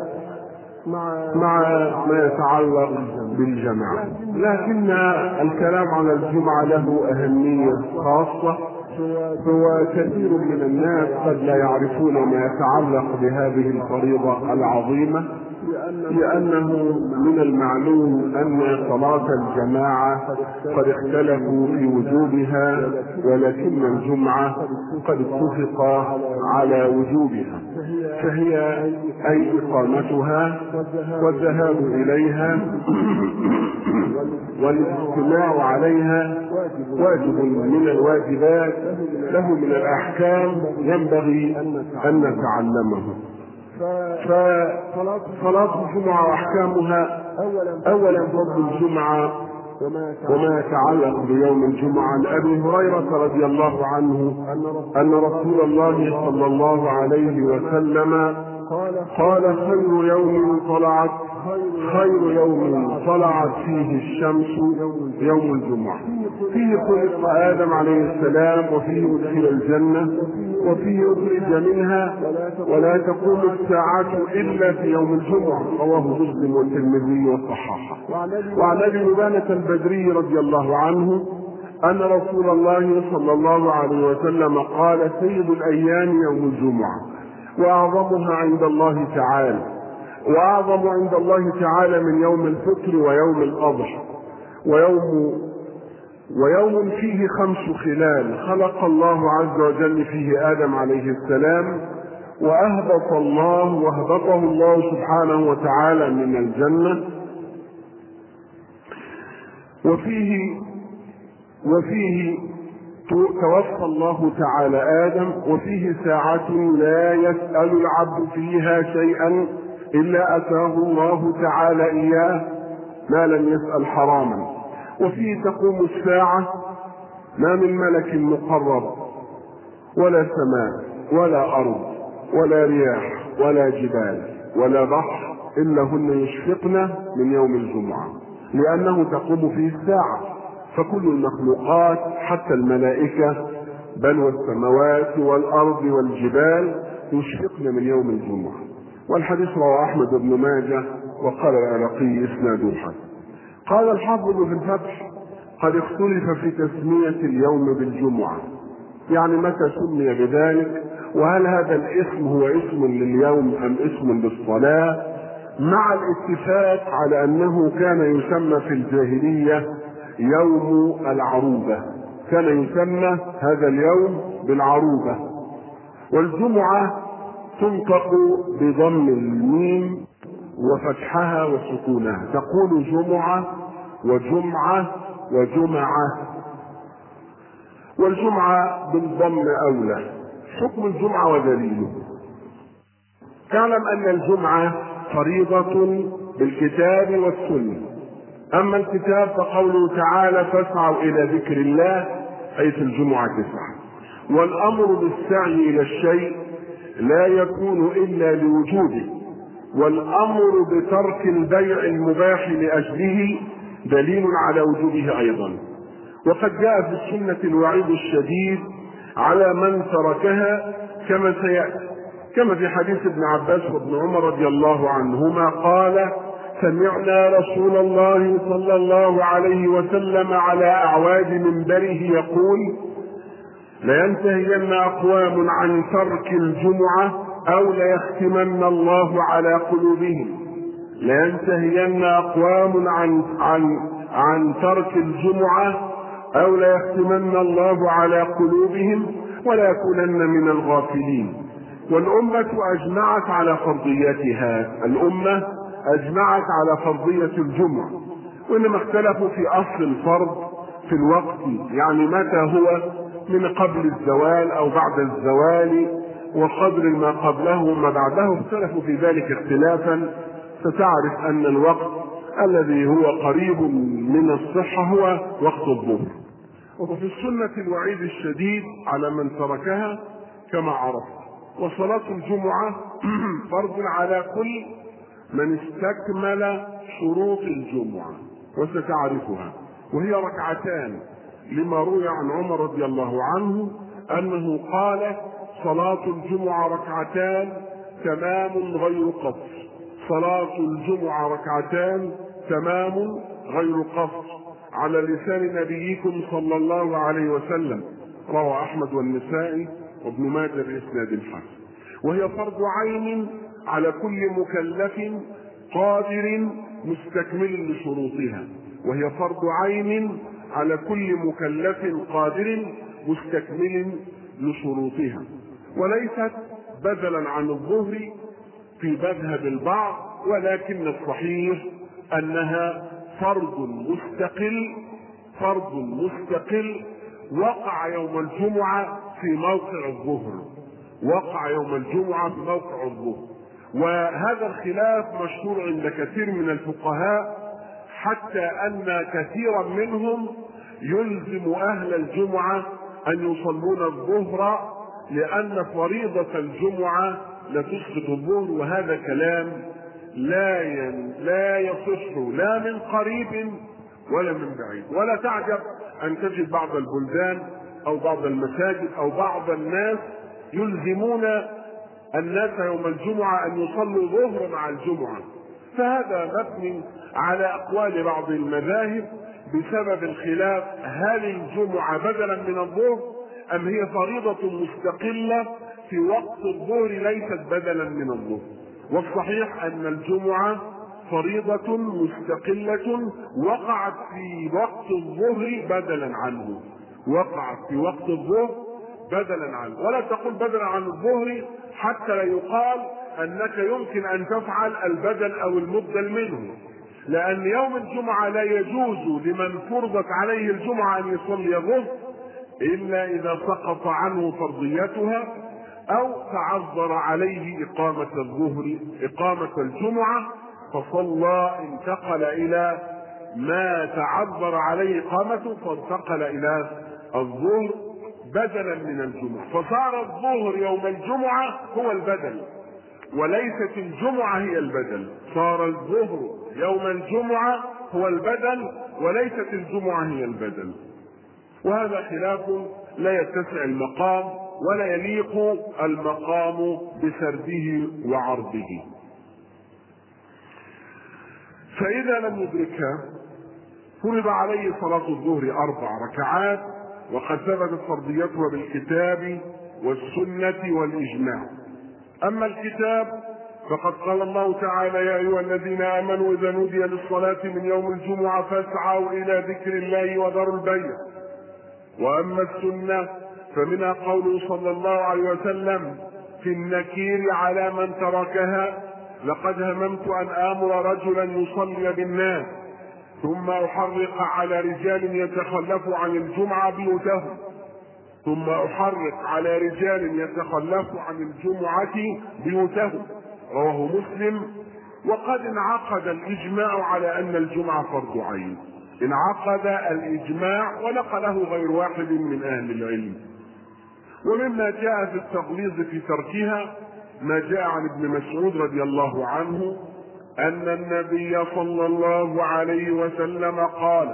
B: مع ما يتعلق بالجماعة. لكن الكلام على الجمعة له أهمية خاصة، وكثير من الناس قد لا يعرفون ما يتعلق بهذه الفريضة العظيمة، لأنه من المعلوم أن صلاة الجماعة قد اختلفوا في وجوبها، ولكن الجمعة قد اتفق على وجوبها، فهي أي إقامتها والذهاب إليها والاجتماع عليها واجب من الواجبات له من الأحكام ينبغي أن نتعلمه. فصلاة الجمعة وأحكامها: أولا فضل الجمعة وما يتعلق بيوم الجمعة. عن أبي هريرة رضي الله عنه أن رسول الله صلى الله عليه وسلم قال: خير يوم طلعت خير يوم طلعت فيه الشمس يوم الجمعة، فيه خلق آدم عليه السلام، وفيه أدخل الجنة، وفيه أخرج منها، ولا تقوم الساعة إلا في يوم الجمعة. رواه مسلم والترمذي وصححه. وعن أبي لبانة البدري رضي الله عنه أن رسول الله صلى الله عليه وسلم قال: سيد الأيام يوم الجمعة، وأعظمها عند الله تعالى وأعظم عند الله تعالى من يوم الفطر ويوم الأضحى، ويوم ويوم فيه خمس خلال: خلق الله عز وجل فيه آدم عليه السلام، وأهبط الله وهبطه الله سبحانه وتعالى من الجنة، وفيه وفيه توفى الله تعالى آدم، وفيه ساعة لا يسأل العبد فيها شيئا إلا أتاه الله تعالى إياه ما لم يسأل حراما، وفيه تقوم الساعة ما من ملك مقرب ولا سماء ولا أرض ولا رياح ولا جبال ولا بحر إلا هن يشفقن من يوم الجمعة، لأنه تقوم فيه الساعة. فكل المخلوقات حتى الملائكة بل والسماوات والأرض والجبال يشفقن من يوم الجمعة. والحديث رواه أحمد بن ماجه وقال العراقي إسناده حسن. قال الحافظ في الفتح: قد اختلف في تسمية اليوم بالجمعة، يعني متى سمي بذلك، وهل هذا الاسم هو اسم لليوم أم اسم للصلاة، مع الاتفاق على أنه كان يسمى في الجاهلية يوم العروبة، كان يسمى هذا اليوم بالعروبة. والجمعة تنطق بضم الميم وفتحها وسكونها، تقول جمعة وجمعة وجمعة، والجمعة بالضم أولى. حكم الجمعة ودليله: تعلم أن الجمعة فريضة بالكتاب والسنة. أما الكتاب فقوله تعالى: فاسعوا إلى ذكر الله، أي في الجمعة تسعة. والأمر بالسعي إلى الشيء لا يكون إلا لوجوده، والأمر بترك البيع المباح لأجله دليل على وجوده أيضا. وقد جاء في السنة الوعيد الشديد على من تركها كما سيأتي، كما في حديث ابن عباس وابن عمر رضي الله عنهما قال: سمعنا رسول الله صلى الله عليه وسلم على أعواد منبره يقول: لينتهين أقوام عن ترك الجمعة أو ليختمن الله على قلوبهم. لينتهين أقوام عن عن عن ترك الجمعة أو ليختمن الله على قلوبهم ولا يكونن من الغافلين. والأمة أجمعت على فرضيتها، الأمة أجمعت على فرضية الجمعة، وإنما اختلفوا في أصل الفرض في الوقت، يعني متى هو، من قبل الزوال أو بعد الزوال، وقدر ما قبله وما بعده، اختلفوا في ذلك اختلافا. ستعرف أن الوقت الذي هو قريب من الصحة هو وقت الظهر. وفي السنة الوعيد الشديد على من تركها كما عرفت. وصلاة الجمعة فرض على كل من استكمل شروط الجمعة، وستعرفها، وهي ركعتان، لما روي عن عمر رضي الله عنه أنه قال: صلاة الجمعة ركعتان تمام غير قصر. صلاة الجمعة ركعتان تمام غير قصر على لسان نبيكم صلى الله عليه وسلم، روى أحمد والنسائي وابن ماجه بإسناد حسن. وهي فرض عين على كل مكلف قادر مستكمل لشروطها. وهي فرض عين على كل مكلف قادر مستكمل لشروطها، وليست بدلا عن الظهر في مذهب البعض، ولكن الصحيح أنها فرض مستقل، فرض مستقل وقع يوم الجمعة في موقع الظهر، وقع يوم الجمعة في موقع الظهر. وهذا الخلاف مشهور عند كثير من الفقهاء، حتى أن كثيرا منهم يلزم أهل الجمعة أن يصلون الظهر، لأن فريضة الجمعة لتسقط الظهر. وهذا كلام لا لا يصح لا من قريب ولا من بعيد. ولا تعجب أن تجد بعض البلدان أو بعض المساجد أو بعض الناس يلزمون الناس يوم الجمعة أن يصلوا ظهر مع الجمعة. فهذا مبني على أقوال بعض المذاهب بسبب الخلاف: هل الجمعة بدلا من الظهر أم هي فريضة مستقلة في وقت الظهر ليست بدلا من الظهر؟ والصحيح أن الجمعة فريضة مستقلة وقعت في وقت الظهر بدلا عنه، وقعت في وقت الظهر بدلا عنه. ولا تقول بدلا عن الظهر حتى لا يقال أنك يمكن أن تفعل البدل أو المبدل منه، لأن يوم الجمعة لا يجوز لمن فرضت عليه الجمعة أن يصلي الظهر إلا إذا سقط عنه فرضيتها أو تعذر عليه إقامة الظهر إقامة الجمعة فصلى، انتقل إلى ما تعذر عليه إقامته فانتقل إلى الظهر بدلا من الجمعة، فصار الظهر يوم الجمعة هو البدل وليست الجمعة هي البدل. صار الظهر يوم الجمعة هو البدل وليست الجمعة هي البدل. وهذا خلاف لا يتسع المقام ولا يليق المقام بسرده وعرضه. فإذا لم يدركها فرض عليه صلاة الظهر أربع ركعات، وقد ثبتت فرضيتها بالكتاب والسنة والإجماع. أما الكتاب فقد قال الله تعالى: يا أيها الذين آمنوا إذا نودي للصلاة من يوم الجمعة فاسعوا إلى ذكر الله وذروا البيع وأما السنة فمنها قوله صلى الله عليه وسلم في النكير على من تركها: لقد هممت أن آمر رجلا يصلي بالناس ثم أحرق على رجال يتخلف عن الجمعة بيوتهم ثم أحرق على رجال يتخلف عن الجمعة بيوتهم رواه مسلم. وقد انعقد الإجماع على أن الجمعة فرض عين، انعقد الإجماع ونقله غير واحد من أهل العلم. ومما جاء في التغليظ في تركها ما جاء عن ابن مسعود رضي الله عنه أن النبي صلى الله عليه وسلم قال: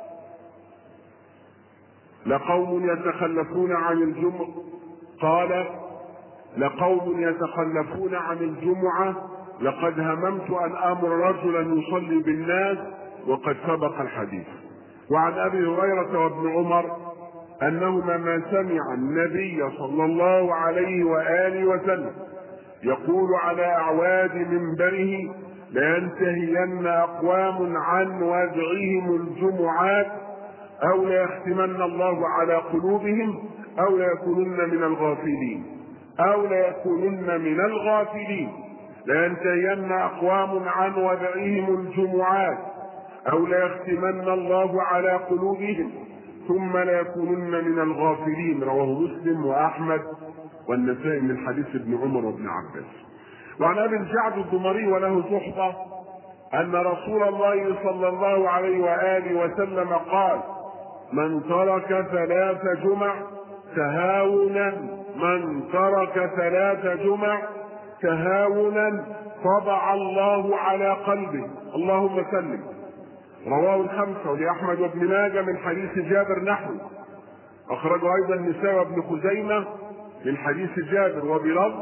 B: لقوم يتخلفون عن الجمعة قال لقوم يتخلفون عن الجمعة لقد هممت أن آمر رجلا يصلي بالناس، وقد سبق الحديث. وعن أبي هريرة وابن عمر أنهما ما سمع النبي صلى الله عليه وآله وسلم يقول على أعواد منبره: لينتهين أقوام عن وادعهم الجمعات أو ليختمن الله على قلوبهم أو ليكونن من الغافلين أو ليكونن من الغافلين لينتهين أقوام عن وادعهم الجمعات أو ليختمن الله على قلوبهم ثم ليكونن من الغافلين. رواه مسلم وأحمد والنسائي من حديث ابن عمر وابن عباس. وعن أبي الجعد الدمري وله صحبة أن رسول الله صلى الله عليه وآله وسلم قال: من ترك ثلاث جمع تهاونا من ترك ثلاث جمع تهاونا طبع الله على قلبه. اللهم سلم. رواه الخمسة ولأحمد وابن ماجه من حديث جابر نحو. أخرجه أيضا النسائي وابن خزيمة من حديث جابر وبلفظ: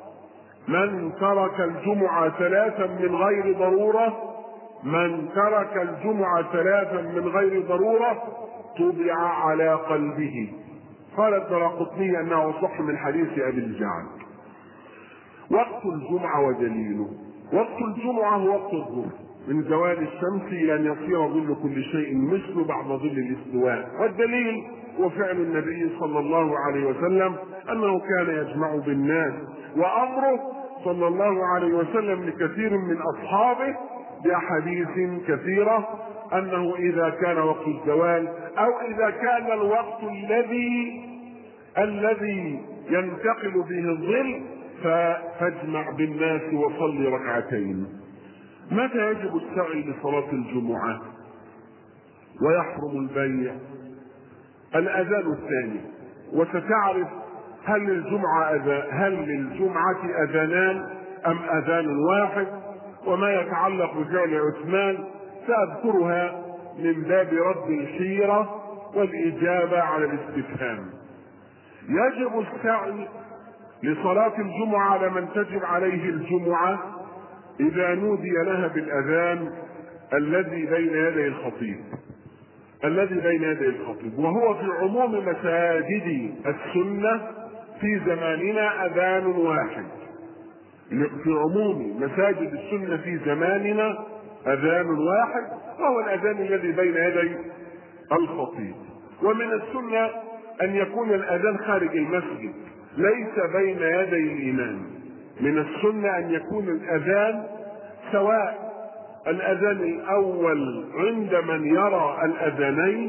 B: من ترك الجمعة ثلاثا من غير ضرورة من ترك الجمعة ثلاثا من غير ضرورة طبع على قلبه. قال الدارقطني أنه صح من حديث أبي الجعد. وقت الجمعة ودليله: وقت الجمعة هو وقت الظهر من زوال الشمس إلى أن يصير ظل كل شيء مثل بعد ظل الاستواء. والدليل هو فعل النبي صلى الله عليه وسلم أنه كان يجمع بالناس، وأمره صلى الله عليه وسلم لكثير من أصحابه بأحاديث كثيرة أنه إذا كان وقت الزوال أو إذا كان الوقت الذي الذي ينتقل به الظل فاجمع بالناس وصلي ركعتين. متى يجب السعي لصلاة الجمعة ويحرم البيع؟ الأذان الثاني. وستعرف هل للجمعة أذان هل للجمعة أذانان أم أذان واحد، وما يتعلق بفعل عثمان سأذكرها من باب رد الحيرة والإجابة على الاستفهام. يجب السعي لصلاة الجمعة على من تجب عليه الجمعة إذا نودي لها بالأذان الذي بين يدي الخطيب الذي بين يدي الخطيب وهو في عموم مساجد السنة في زماننا أذان واحد. في عموم مساجد السنة في زماننا أذان واحد وهو الأذان الذي بين يدي الخطيب. ومن السنة أن يكون الأذان خارج المسجد ليس بين يدي الإمام. من السنة أن يكون الأذان سواء الأذان الأول عند من يرى الأذانين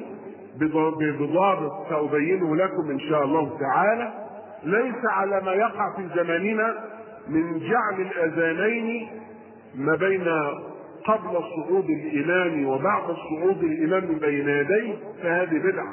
B: بضابط سأبينه لكم إن شاء الله تعالى، ليس على ما يقع في زماننا من جعل الأذانين ما بين قبل صعود الإمام وبعد صعود الإمام بين يديه، فهذه بدعة.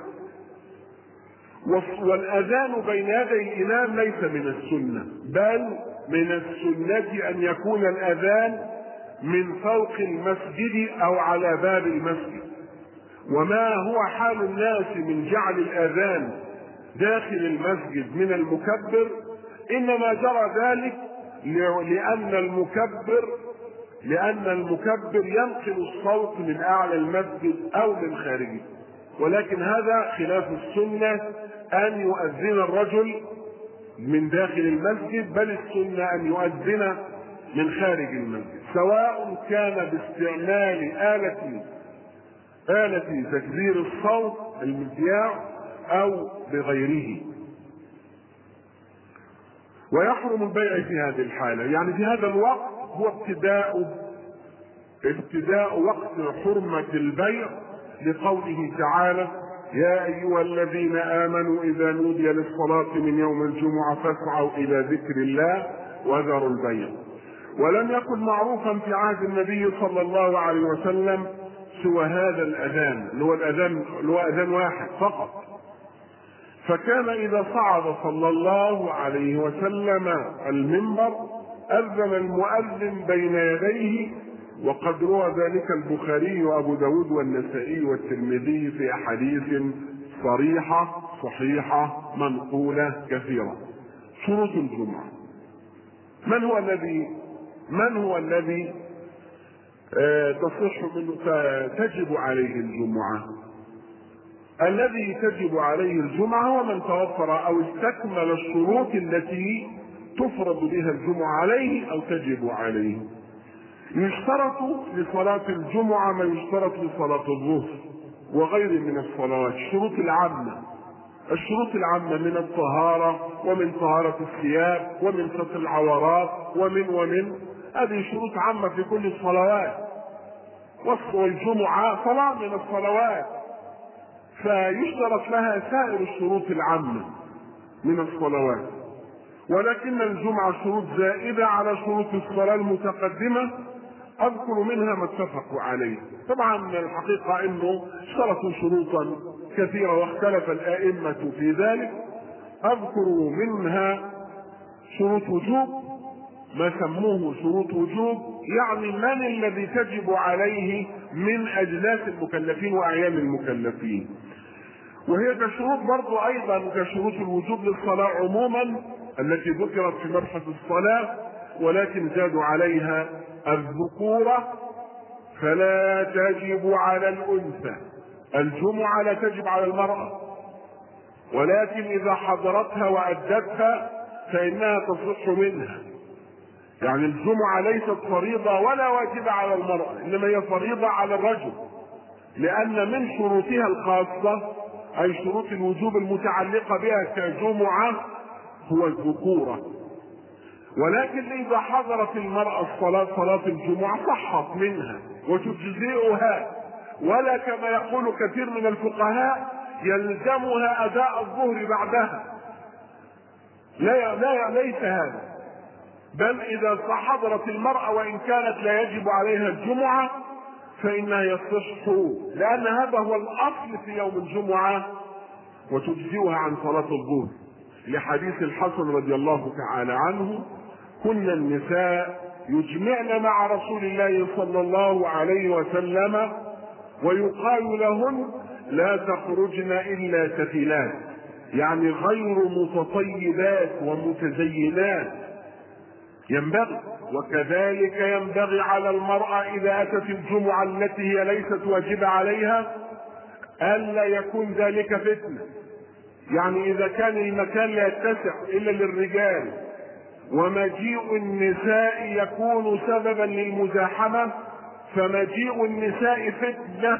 B: والأذان بين يدي الإمام ليس من السنة، بل من السنة أن يكون الأذان من فوق المسجد أو على باب المسجد. وما هو حال الناس من جعل الأذان داخل المسجد من المكبر إنما جرى ذلك لأن المكبر لأن المكبر ينقل الصوت من أعلى المسجد أو من خارجه، ولكن هذا خلاف السنة أن يؤذن الرجل من داخل المسجد، بل السنة أن يؤذن من خارج المسجد، سواء كان باستعمال آلة آلة تكبير الصوت المذياع أو بغيره. ويحرم البيع في هذه الحالة، يعني في هذا الوقت هو ابتداء ابتداء وقت حرمة البيع، لقوله تعالى: يا أيها الذين آمنوا إذا نودي للصلاة من يوم الجمعة فاسعوا إلى ذكر الله وذروا البيع. ولم يكن معروفا في عهد النبي صلى الله عليه وسلم سوى هذا الأذان، اللي هو الأذان اللي هو أذان واحد فقط. فكان إذا صعد صلى الله عليه وسلم المنبر أذن المؤذن بين يديه، وقد روى ذلك البخاري وأبو داود والنسائي والترمذي في أحاديث صريحة صحيحة منقولة كثيرة. شروط الجمعة: من هو الذي من هو الذي آه تصح منه تجب عليه الجمعة؟ الذي تجب عليه الجمعة هو من توفر أو استكمل الشروط التي تفرض بها الجمعة عليه أو تجب عليه. يشترط لصلاة الجمعة ما يشترط لصلاة الظهر وغير من الصلوات. الشروط العامة الشروط العامة من الطهارة ومن طهارة الثياب ومن ستر العورات ومن ومن هذه شروط عامة في كل الصلوات، والجمعة صلاة من الصلوات، فيشترط لها سائر الشروط العامة من الصلوات. ولكن الجمعة شروط زائدة على شروط الصلاة المتقدمة، أذكر منها ما اتفقوا عليه. طبعا الحقيقة أنه اشترطوا شروطا كثيرة واختلف الآئمة في ذلك. أذكر منها شروط وجوب، ما سموه شروط وجوب، يعني من الذي تجب عليه من أجناس المكلفين وأعيان المكلفين. وهي كشروط برضو أيضا كشروط الوجوب للصلاة عموما التي ذكرت في مبحث الصلاة، ولكن زادوا عليها الذكورة فلا تجب على الأنثى. الجمعة لا تجب على المرأة، ولكن إذا حضرتها وأدتها فإنها تصح منها. يعني الجمعة ليست فريضة ولا واجبة على المرأة، إنما هي فريضة على الرجل، لأن من شروطها الخاصة أي شروط الوجوب المتعلقة بها كجمعة هو الذكورة. ولكن إذا حضرت المرأة الصلاة صلاة الجمعة صحت منها وتجزئها، ولا كما يقول كثير من الفقهاء يلزمها أداء الظهر بعدها. لا لا ليس هذا، بل إذا حضرت المرأة وإن كانت لا يجب عليها الجمعة فإنها يصح، لأن هذا هو الأصل في يوم الجمعة، وتجزئها عن صلاة الظهر، لحديث الحسن رضي الله تعالى عنه: كنا النساء يجمعن مع رسول الله صلى الله عليه وسلم ويقال لهن لا تخرجن إلا سفلات، يعني غير متطيبات ومتزينات. ينبغي وكذلك ينبغي على المرأة إذا أتت الجمعة التي هي ليست واجبة عليها ألا يكون ذلك فتنة. يعني إذا كان المكان لا يتسع إلا للرجال ومجيء النساء يكون سببا للمزاحمة، فمجيء النساء فتنة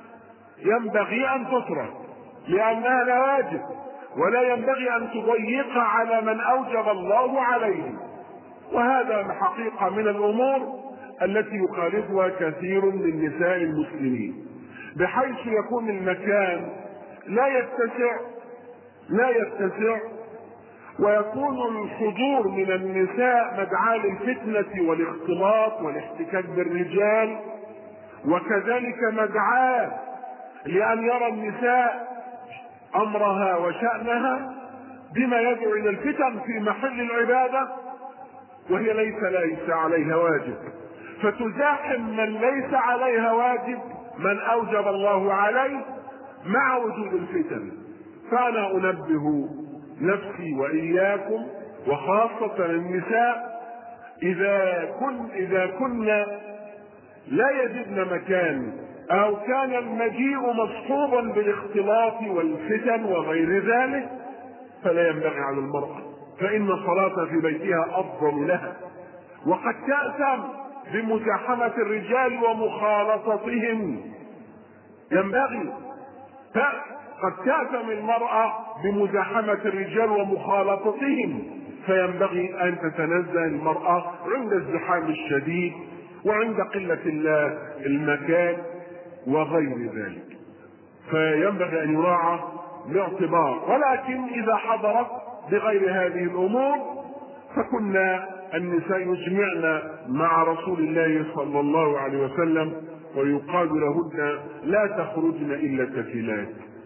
B: ينبغي أن تترك لأنها لا واجب، ولا ينبغي أن تضيق على من أوجب الله عليه. وهذا حقيقة من الأمور التي يخالفها كثير من نساء المسلمين، بحيث يكون المكان لا يتسع لا يتسع ويكون الحضور من النساء مدعاة للفتنة والاختلاط والاحتكاك بالرجال، وكذلك مدعاة لأن يرى النساء أمرها وشأنها بما يدعو إلى الفتن في محل العبادة وهي ليس ليس عليها واجب، فتزاحم من ليس عليها واجب من أوجب الله عليه مع وجود الفتن. فأنا أنبه نفسي وإياكم وخاصة النساء إذا كن إذا كنا لا يجدن مكان أو كان المجيء مصحوبا بالاختلاط والفتن وغير ذلك فلا ينبغي على المرأة، فإن الصلاة في بيتها أفضل لها، وقد تأثم بمزاحمة الرجال ومخالطتهم. ينبغي قد تأثم المرأة بمزاحمة الرجال ومخالطتهم، فينبغي أن تتنزه المرأة عند الزحام الشديد وعند قلة المكان وغير ذلك، فينبغي أن يراعى باعتبار. ولكن إذا حضرت بغير هذه الأمور فكنا النساء يجمعن مع رسول الله صلى الله عليه وسلم ويقال لهن لا تخرجن إلا كفلات.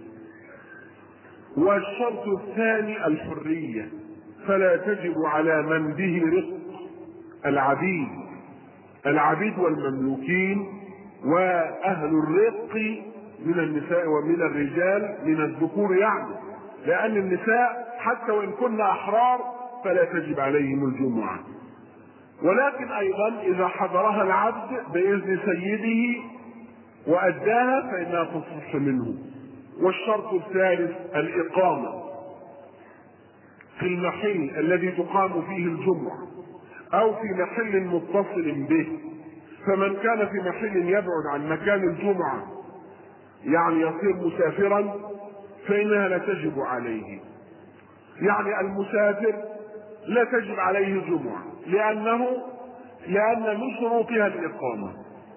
B: والشرط الثاني الحرية، فلا تجب على من به رق العبيد العبيد والمملوكين وأهل الرق من النساء ومن الرجال من الذكور يعني، لأن النساء حتى وإن كن أحرار فلا تجب عليهم الجمعة. ولكن أيضا إذا حضرها العبد بإذن سيده وأداها فإنها تصح منه. والشرط الثالث الإقامة في المحل الذي تقام فيه الجمعة أو في محل متصل به، فمن كان في محل يبعد عن مكان الجمعة يعني يصير مسافرا فإنها لا تجب عليه. يعني المسافر لا تجب عليه الجمعة لأنه لأن من شروطها الإقامة.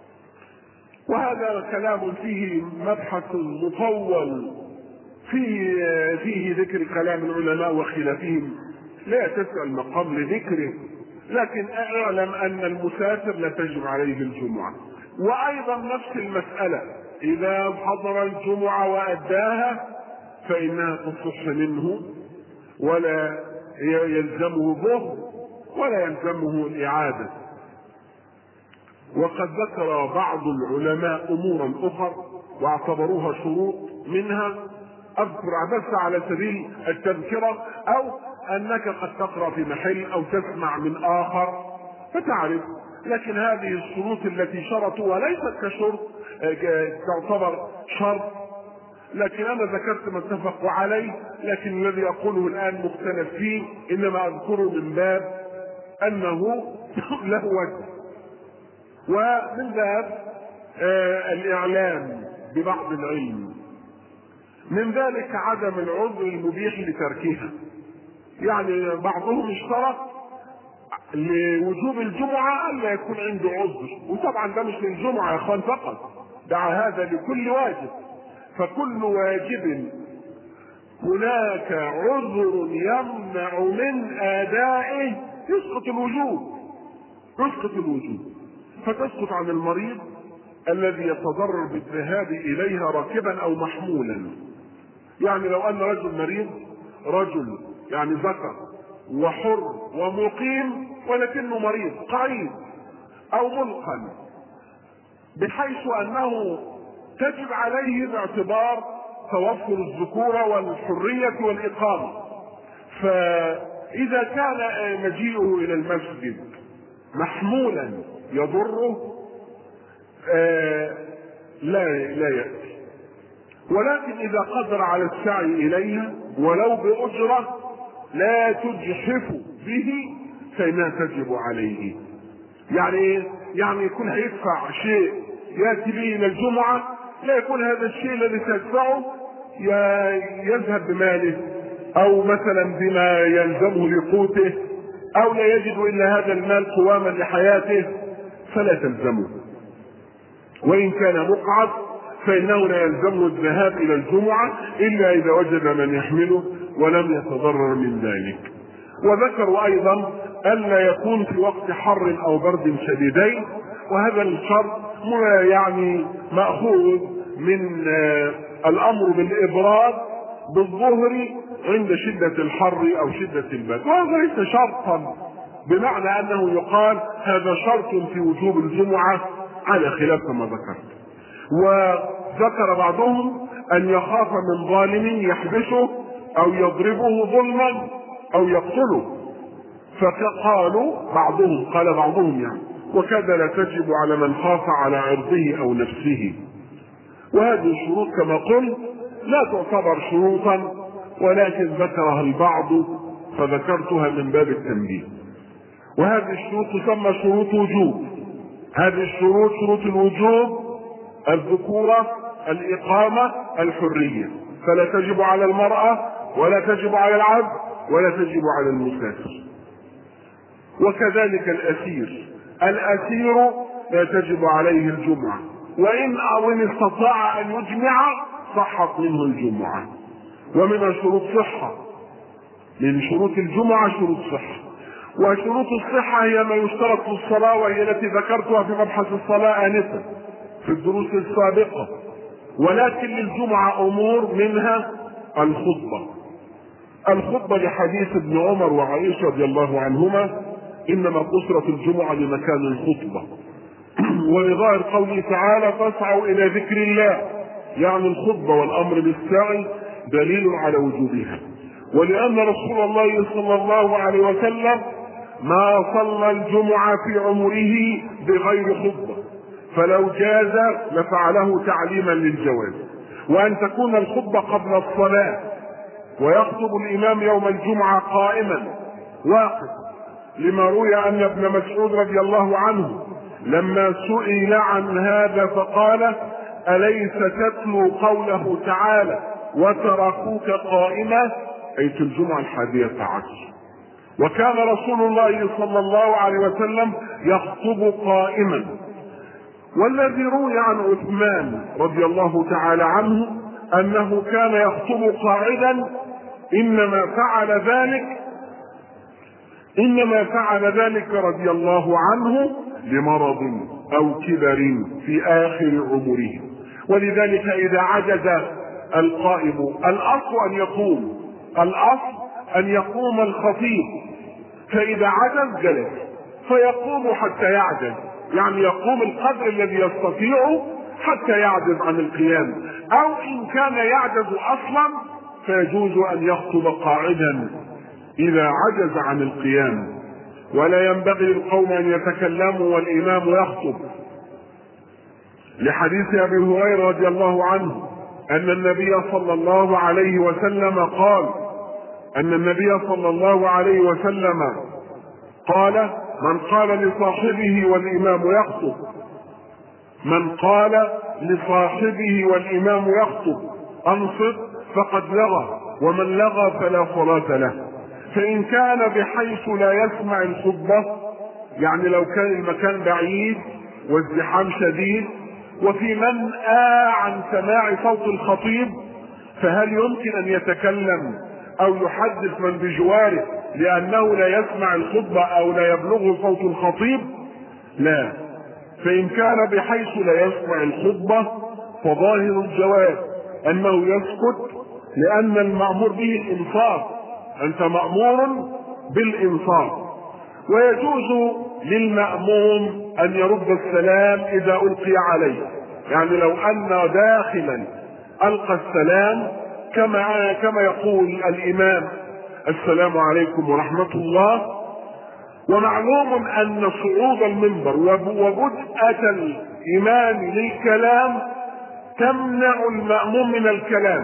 B: وهذا كلام فيه مبحث مطول فيه فيه ذكر كلام العلماء وخلافهم، لا يتسع المقام لذكره، لكن اعلم أن المسافر لا تجب عليه الجمعة. وأيضا نفس المسألة إذا حضر الجمعة وأداها فإنها تصح منه ولا يلزمه ظهر ولا يلزمه الإعادة. وقد ذكر بعض العلماء أمورا أخرى واعتبروها شروط، منها أذكر بس على سبيل التذكرة، أو أنك قد تقرأ في محل أو تسمع من آخر فتعرف. لكن هذه الشروط التي شرطوها ليست كشرط تعتبر شرط، لكن أنا ذكرت ما اتفقوا عليه، لكن الذي أقوله الآن مختلف فيه، إنما أذكره من باب أنه له وجه، ومن باب آه الإعلام ببعض العلم. من ذلك عدم العذر المبيح لتركها، يعني بعضهم اشترط لوجوب الجمعة ألا يكون عنده عذر، وطبعا ده مش للجمعة يا أخوان فقط، دع هذا لكل واجب، فكل واجب هناك عذر يمنع من أدائه يسقط الوجوب يسقط الوجوب فتسقط عن المريض الذي يتضرر بالذهاب إليها راكبا أو محمولا. يعني لو أن رجل مريض، رجل يعني ذكر وحر ومقيم ولكنه مريض قعيد أو ملقن، بحيث أنه تجب عليه باعتبار توفر الذكورة والحرية والإقامة، فإذا كان مجيئه إلى المسجد محمولا يضره آه لا لا يأتي. ولكن إذا قدر على السعي إليها ولو بأجرة لا تجحف به فإنها تجب عليه. يعني ايه؟ يعني يكون هيدفع شيء يأتي به إلى الجمعة، لا يكون هذا الشيء الذي تدفعه يذهب بماله أو مثلا بما يلزمه لقوته أو لا يجد إلا هذا المال قواما لحياته فلا تلزمه. وإن كان مقعد فإنه لا يلزمه الذهاب إلى الجمعة إلا إذا وجد من يحمله ولم يتضرر من ذلك. وذكروا أيضا ألا يكون في وقت حر أو برد شديدين، وهذا الشرط يعني مأخوذ من الأمر بالإبراد بالظهر عند شدة الحر أو شدة البرد، وهذا ليس شرطا بمعنى أنه يقال هذا شرط في وجوب الجمعة على خلاف ما ذكرت. وذكر بعضهم أن يخاف من ظالم يحبسه أو يضربه ظلما أو يقتله، فقالوا بعضهم قال بعضهم يعني وكذا لا تجب على من خاف على عرضه أو نفسه. وهذه الشروط كما قلت لا تعتبر شروطا، ولكن ذكرها البعض فذكرتها من باب التنبيه. وهذه الشروط تسمى شروط وجوب. هذه الشروط شروط الوجوب: الذكورة، الإقامة، الحرية. فلا تجب على المرأة ولا تجب على العبد ولا تجب على المسافر. وكذلك الأسير، الأسير لا تجب عليه الجمعة، وإن أو إن استطاع أن يجمع صحت منه الجمعة. ومن شروط صحة، من شروط الجمعة شروط صحة، وشروط الصحة هي ما يشترط في الصلاة، وهي التي ذكرتها في مبحث الصلاة آنفا في الدروس السابقة. ولكن للجمعة أمور منها الخطبة. الخطبة لحديث ابن عمر وعائشة رضي الله عنهما إنما قصرت الجمعة لمكان الخطبة، ولظاهر قوله تعالى فاسعوا إلى ذكر الله، يعني الخطبة والأمر بالسعي دليل على وجوبها. ولأن رسول الله صلى الله عليه وسلم ما صلى الجمعة في عمره بغير خطبة، فلو جاز لفعله تعليما للجواز. وأن تكون الخطبة قبل الصلاة، ويخطب الإمام يوم الجمعة قائما واقف، لما روي أن ابن مسعود رضي الله عنه لما سئل عن هذا فقال أليس تتلو قوله تعالى وتركوك قائمة، أي في الجمعة الحادية عشر. وكان رسول الله صلى الله عليه وسلم يخطب قائما. والذي روي عن عثمان رضي الله تعالى عنه أنه كان يخطب قاعدا إنما فعل ذلك إنما فعل ذلك رضي الله عنه لمرض أو كبر في آخر عمره. ولذلك إذا عجز القائم الأصل أن يقوم الأصل أن يقوم الخطيب، فإذا عجز جلس فيقوم حتى يعجز، يعني يقوم القدر الذي يستطيع حتى يعجز عن القيام، أو إن كان يعجز أصلا فيجوز أن يخطب قاعدا إذا عجز عن القيام. ولا ينبغي للقوم أن يتكلموا والإمام يخطب، لحديث أبي هريرة رضي الله عنه أن النبي صلى الله عليه وسلم قال أن النبي صلى الله عليه وسلم قال من قال لصاحبه والإمام يخطب من قال لصاحبه والإمام يخطب أنصت فقد لغى، ومن لغى فلا صلاة له. فإن كان بحيث لا يسمع الخطبة، يعني لو كان المكان بعيد والزحام شديد وفي منأى عن سماع صوت الخطيب، فهل يمكن أن يتكلم أو يحدث من بجواره لأنه لا يسمع الخطبة أو لا يبلغه صوت الخطيب؟ لا. فإن كان بحيث لا يسمع الخطبة فظاهر الجواب أنه يسكت، لأن المأمور به الإنصاف، أنت مأمور بالإنصاف. ويجوز للمأموم أن يرد السلام إذا ألقي عليه، يعني لو أن داخلا ألقى السلام كما كما يقول الإمام السلام عليكم ورحمة الله. ومعلوم أن صعود المنبر وبدءة الإمام للكلام تمنع المأموم من الكلام،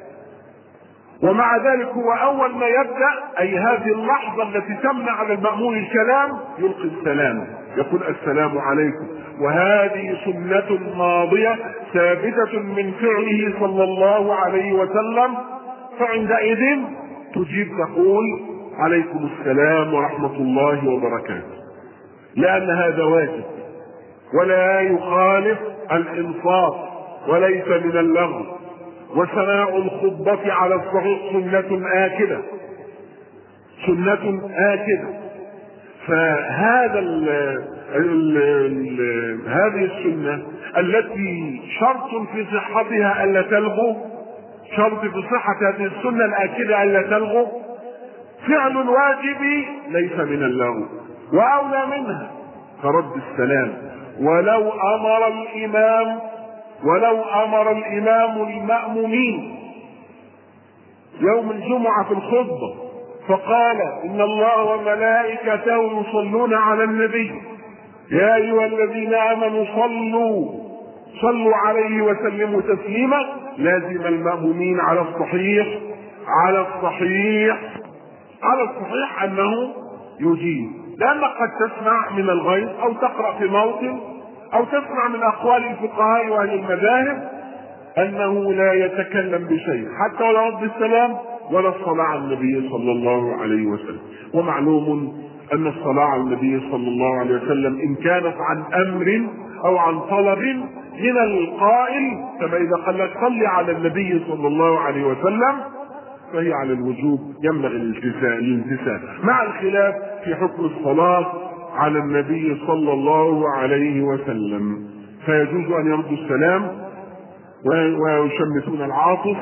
B: ومع ذلك هو أول ما يبدأ، أي هذه اللحظة التي تمنع على المأموم الكلام، يلقي السلام، يقول السلام عليكم. وهذه سنة ماضية ثابتة من فعله صلى الله عليه وسلم، فعندئذ تجيب تقول عليكم السلام ورحمة الله وبركاته، لأن هذا واجب ولا يخالف الإنصاف وليس من اللغو. وسماع الخطبة على الصحيح سنة آكدة سنة آكدة فهذا ال ال ال هذه السنة التي شرط في صحتها ألا تلغو، شرط في صحة هذه السنة الآكدة ألا تلغو، فعل الواجب ليس من اللغو، وأولى منها فرد السلام. ولو أمر الإمام ولو أمر الإمام المأمومين يوم الجمعة في الخطبة فقال إن الله وملائكته يصلون على النبي يا أيها الذين آمنوا صلوا صلوا عليه وسلموا تسليما، لازم المأمومين على الصحيح على الصحيح على الصحيح أنه يجيب، لأنك قد تسمع من الغيب أو تقرأ في موطن أو تسمع من أقوال الفقهاء وأهل المذاهب أنه لا يتكلم بشيء حتى ولا رد السلام ولا الصلاة على النبي صلى الله عليه وسلم. ومعلوم أن الصلاة على النبي صلى الله عليه وسلم إن كانت عن أمر أو عن طلب من القائل، كما إذا قال لك صل على النبي صلى الله عليه وسلم، فهي على الوجوب ينبغي الالتزام، مع الخلاف في حكم الصلاة على النبي صلى الله عليه وسلم. فيجوز أن يردوا السلام ويشمتون العاطف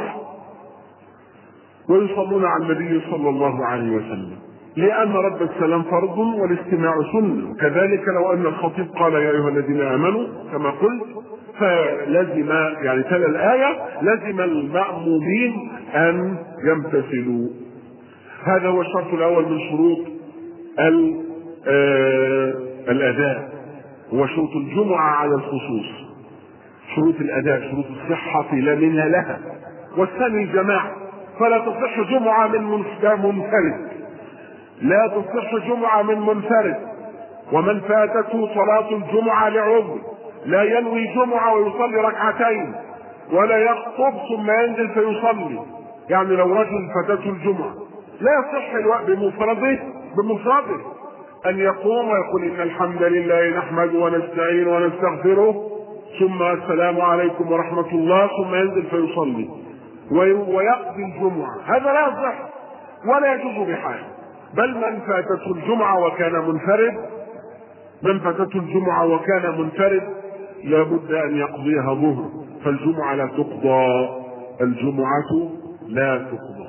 B: ويصلون على النبي صلى الله عليه وسلم، لأن رد السلام فرض والاستماع سنة. كذلك لو أن الخطيب قال يا أيها الذين آمنوا كما قلت، فلزم يعني تلا الآية لزم المأمومين أن يمتثلوا. هذا هو الشرط الأول من شروط الأداء، هو شروط الجمعة على الخصوص، شروط الأداء شروط الصحة لا منها لها. والثاني الجماعة، فلا تصح جمعة من منفرد، لا تصح جمعة من منفرد. ومن فاتته صلاة الجمعة لعذر لا ينوي جمعة ويصلي ركعتين ولا يخطب ثم ينزل فيصلي، يعني لو رجل فاتته الجمعة لا يصح الوقت بمفرده بمفرده أن يقوم ويقول إن الحمد لله نحمده ونستعين ونستغفره ثم السلام عليكم ورحمة الله ثم ينزل فيصلي ويقضي الجمعة. هذا لا يصح ولا يجوز بحال. بل من فاتته الجمعة وكان منفرد من فاتته الجمعة وكان منفرد لابد أن يقضيها ظهر، فالجمعة لا تقضى، الجمعة لا تقضى.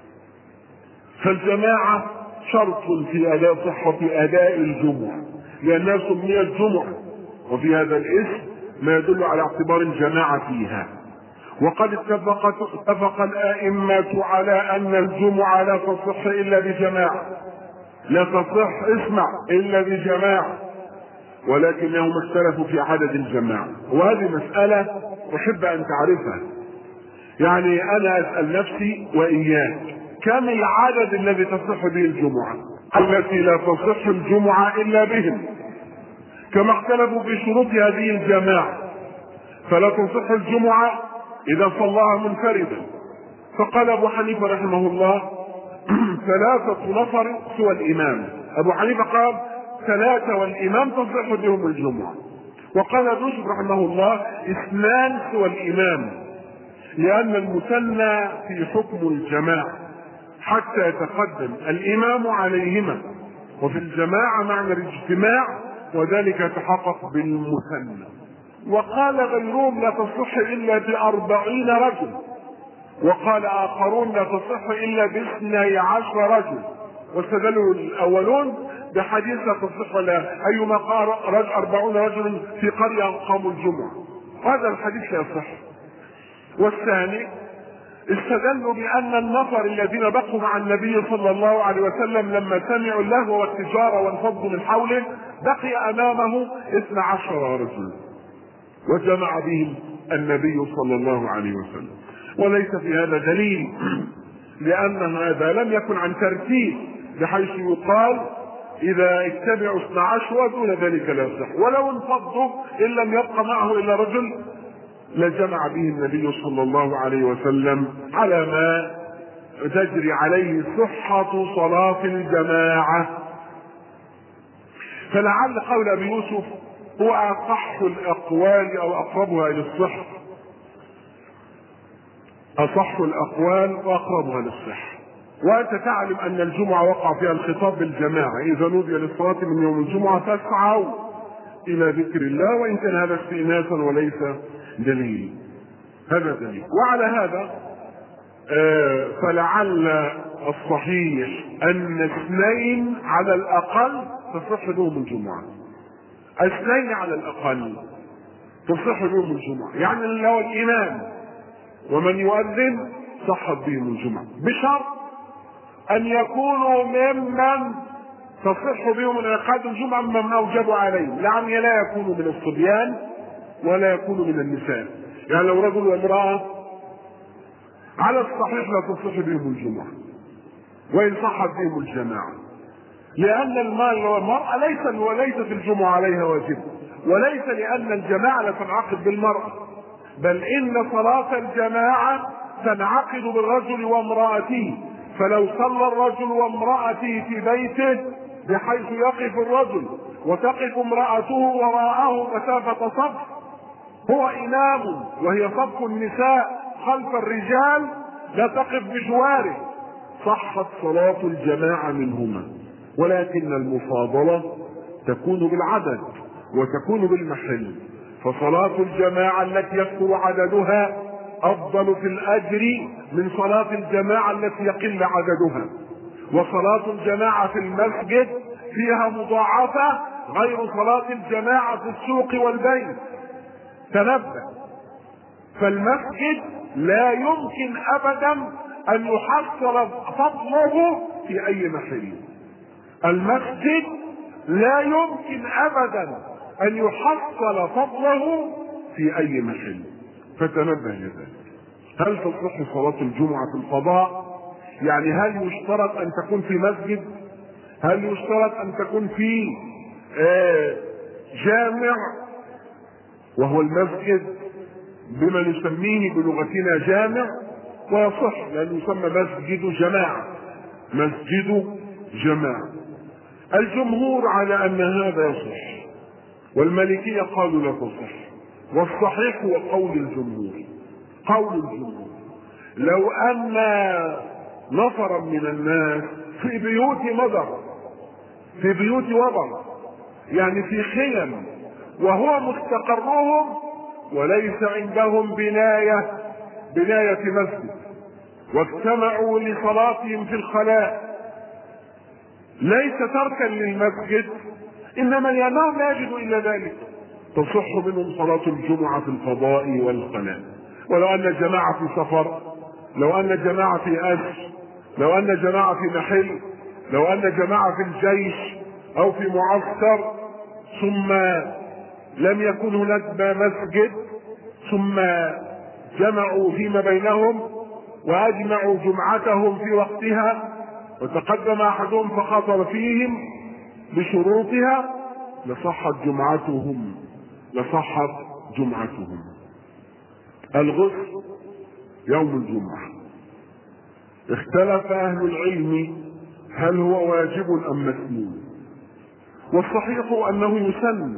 B: فالجماعة شرط في أداء صحة أداء الجمعة، لأنها سميت جمعة، وفي هذا الاسم ما يدل على اعتبار الجماعة فيها. وقد اتفق اتفق الأئمة على أن الجمعة لا تصح إلا بجماعة، لا تصح اسمع إلا بجماعة، ولكنهم اختلفوا في عدد الجماعة، وهذه مسألة أحب أن تعرفها. يعني أنا أسأل نفسي وإياك، كم العدد الذي تصح به الجمعة؟ التي لا تصح الجمعة إلا بهم، كما اختلفوا في شروط هذه الجماعة. فلا تصح الجمعة إذا صلاها منفردا، فقال أبو حنيفة رحمه الله ثلاثة نفر سوى الإمام. أبو حنيفة قال ثلاثة والإمام تصح بهم الجمعة. وقال يوسف رحمه الله اثنان سوى الإمام، لأن المثنى في حكم الجماعة حتى يتقدم الإمام عليهما، وفي الجماعة معنى الاجتماع، وذلك يتحقق بالمثنى. وقال غيرهم لا تصح إلا بأربعين رجل، وقال آخرون لا تصح إلا باثني عشر رجل، واستدلوا الأولون بحديث لا تصح ولا أيما قال رجل أربعون رجل في قرية قاموا الجمعة، وهذا الحديث لا يصح. والثاني استدلوا بأن النفر الذين بقوا مع النبي صلى الله عليه وسلم لما سمعوا اللهو والتجارة والفضل من حوله بقي أمامه اثنى عشر رجل، وجمع بهم النبي صلى الله عليه وسلم. وليس في هذا دليل، لأن هذا لم يكن عن ترتيب بحيث يقال إذا اجتمعوا اثنى عشر ودون ذلك لا يصح. ولو انفضوا إن لم يبق معه إلا رجل لجمع به النبي صلى الله عليه وسلم على ما تجري عليه صحة صلاة الجماعة. فلعل قول أبي يوسف هو أصح الأقوال أو أقربها إلى الصحة، أصح الأقوال وأقربها للصحة. وأنت تعلم أن الجمعة وقع فيها الخطاب بالجماعة، إذا نودي للصلاة من يوم الجمعة فاسعوا إلى ذكر الله، وإن كان هذا استئناسا وليس دليل، هذا دليل. وعلى هذا آه فلعل الصحيح أن اثنين على الأقل تصح بهم الجمعة، اثنين على الأقل تصح بهم الجمعة، يعني لو الإمام ومن يؤذن صحت بهم الجمعة، بشرط أن يكونوا ممن تصح بهم انعقاد الجمعة ممن أوجب عليهم، يعني لا يكونوا من الصبيان ولا يكونوا من النساء. يعني لو رجل وامرأة على الصحيح لا تصح بهم الجمعة وإن صحت بهم الجماعة، لأن المال والمرأة ليس وليست الجمعة عليها واجب، وليس لأن الجماعة لا تنعقد بالمرأة،
A: بل إن صلاة الجماعة تنعقد بالرجل وامرأته، فلو صلى الرجل وامرأته في بيته بحيث يقف الرجل وتقف امرأته وراءه مسافة صف، هو إمام وهي صف النساء خلف الرجال لا تقف بجواره، صحت صلاة الجماعة منهما، ولكن المفاضلة تكون بالعدد وتكون بالمحل. فصلاة الجماعة التي يكثر عددها أفضل في الأجر من صلاة الجماعة التي يقل عددها، وصلاة الجماعة في المسجد فيها مضاعفة غير صلاة الجماعة في السوق والبيت. تنبه، فالمسجد لا يمكن أبدا أن يحصل فضله في أي محل. المسجد لا يمكن أبدا أن يحصل فضله في أي محل، فتنبه لذلك. هل تصح صلاة الجمعة في الفضاء؟ يعني هل يشترط أن تكون في مسجد؟ هل يشترط أن تكون في آه جامع، وهو المسجد بما نسميه بلغتنا جامع، ويصح لأنه يسمى مسجد جماعة، مسجد جماعة. الجمهور على أن هذا يصح، والمالكية قالوا لا تصح، والصحيح هو قول الجمهور. قول الجمهور لو أن نفرا من الناس في بيوت مضر، في بيوت وضر، يعني في خيم، وهو مستقرهم وليس عندهم بناية بناية مسجد، واجتمعوا لصلاتهم في الخلاء، ليس تركا للمسجد إنما لأنهم لا يجدوا إلا ذلك، تصح منهم صلاة الجمعة في الفضاء والخلاء. ولو أن الجماعة في سفر، لو أن الجماعة في أسر، لو أن الجماعة في محل، لو أن الجماعة في الجيش أو في معسكر، ثم لم يكن هناك مسجد، ثم جمعوا فيما بينهم وأجمعوا جمعتهم في وقتها، وتقدم أحدهم فخطر فيهم بشروطها، لصحت جمعتهم لصحت جمعتهم. الغسل يوم الجمعة اختلف أهل العلم هل هو واجب أم مسنون، والصحيح أنه يسن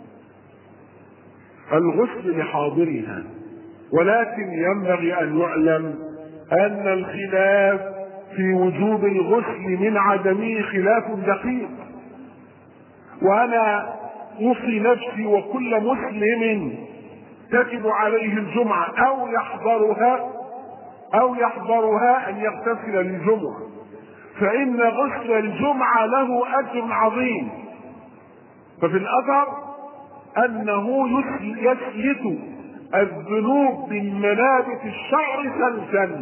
A: الغسل لحاضرها، ولكن ينبغي أن يعلم أن الخلاف في وجوب الغسل من عدمه خلاف دقيق. وأنا أوصي نفسي وكل مسلم تجب عليه الجمعة أو يحضرها أو يحضرها أن يغتسل للجمعة، فإن غسل الجمعة له أجر عظيم. ففي الأثر أنه يسلت الذنوب من منابت الشعر سلسا،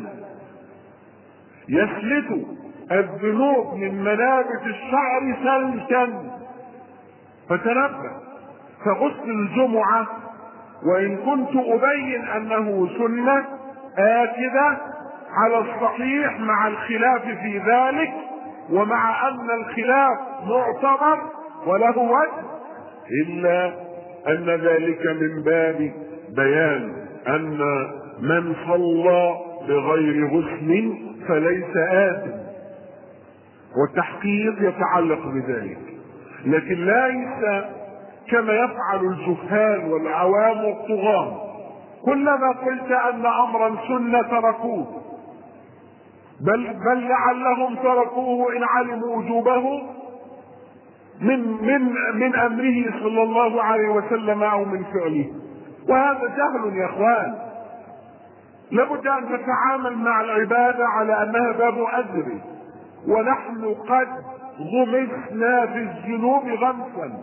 A: يسلت الذنوب من منابت الشعر سلسا. فتنبه، فغسل الجمعة وإن كنت أبين أنه سنة آكدة على الصحيح مع الخلاف في ذلك، ومع أن الخلاف معتبر وله وجه، إلا أن ذلك من باب بيان أن من صلى بغير غسل فليس آثم، والتحقيق يتعلق بذلك، لكن ليس كما يفعل الجهال والعوام والطغاة، كلما قلت أن أمرا سنة تركوه، بل بل لعلهم تركوه إن علموا وجوبه من من من أمره صلى الله عليه وسلم أو من فعله، وهذا جهل يا إخوان. لابد أن تتعامل مع العبادة على أنها باب أجر، ونحن قد غمسنا في الذنوب غمسا،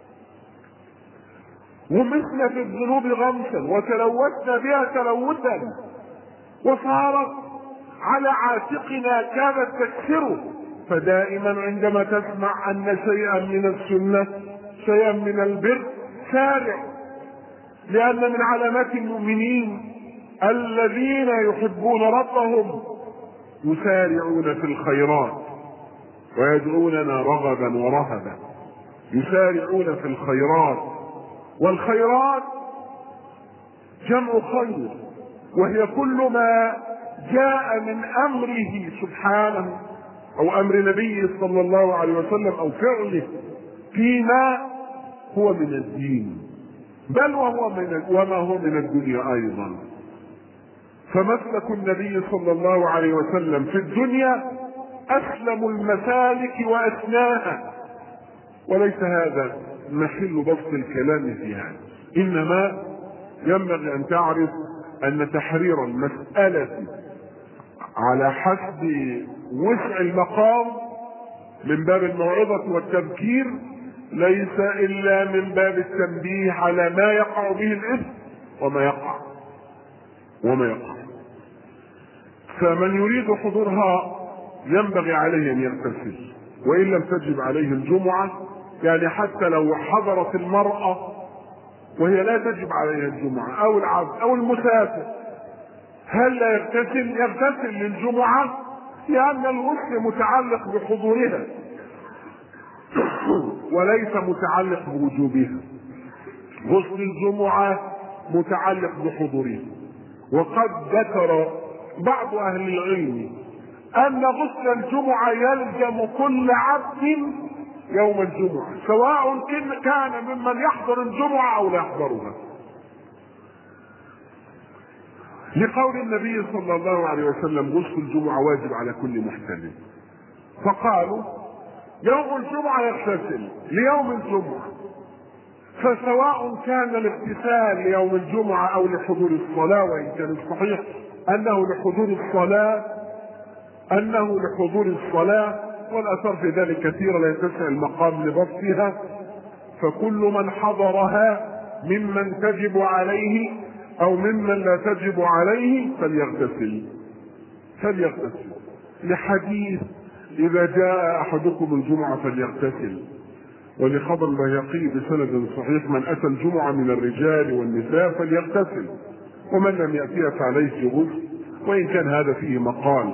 A: غمسنا في الذنوب غمسا وتلوثنا بها تلوثا، وصارت على عاتقنا كادت تكسره. فدائما عندما تسمع أن شيئا من السنة شيئا من البر سارع، لأن من علامات المؤمنين الذين يحبون ربهم يسارعون في الخيرات ويدعوننا رغبا ورهبا، يسارعون في الخيرات، والخيرات
B: جمع خير، وهي كل ما جاء من امره سبحانه او امر نبيه صلى الله عليه وسلم او فعله فيما هو من الدين، بل وهو من وما هو من الدنيا ايضا. فمسلك النبي صلى الله عليه وسلم في الدنيا اسلم المسالك واسناها، وليس هذا محل بسط الكلام في هذا، انما ينبغي ان تعرف ان تحرير المسألة على حسب وسع المقام من باب الموعظة والتذكير ليس الا من باب التنبيه على ما يقع به الاثم وما يقع وما يقع فمن يريد حضورها ينبغي عليه ان يغتسل، وان لم تجب عليه الجمعة، يعني حتى لو حضرت المرأة وهي لا تجب عليها الجمعة او العبد او المسافر، هل لا يغتسل؟ يغتسل للجمعة، لان الغسل متعلق بحضورها وليس متعلق بوجوبها. غسل الجمعة متعلق بحضورها، وقد ذكر بعض اهل العلم ان غسل الجمعة يلزم كل عبد يوم الجمعة، سواء كان ممن يحضر الجمعة او لا يحضرها، لقول النبي صلى الله عليه وسلم غسل الجمعة واجب على كل محتلم، فقالوا يوم الجمعة يغتسل ليوم الجمعة، فسواء كان الاغتسال ليوم الجمعة او لحضور الصلاة، وان كان الصحيح انه لحضور الصلاة انه لحضور الصلاة والاثار في ذلك كثيرة لا يتسع المقام لبسطها، فكل من حضرها ممن تجب عليه او ممن لا تجب عليه فليغتسل فليغتسل لحديث اذا جاء احدكم الجمعة فليغتسل، ولخبر البيهقي بسند صحيح من اتى الجمعة من الرجال والنساء فليغتسل، ومن لم يأتيها فعليه غسل، وان كان هذا فيه مقال.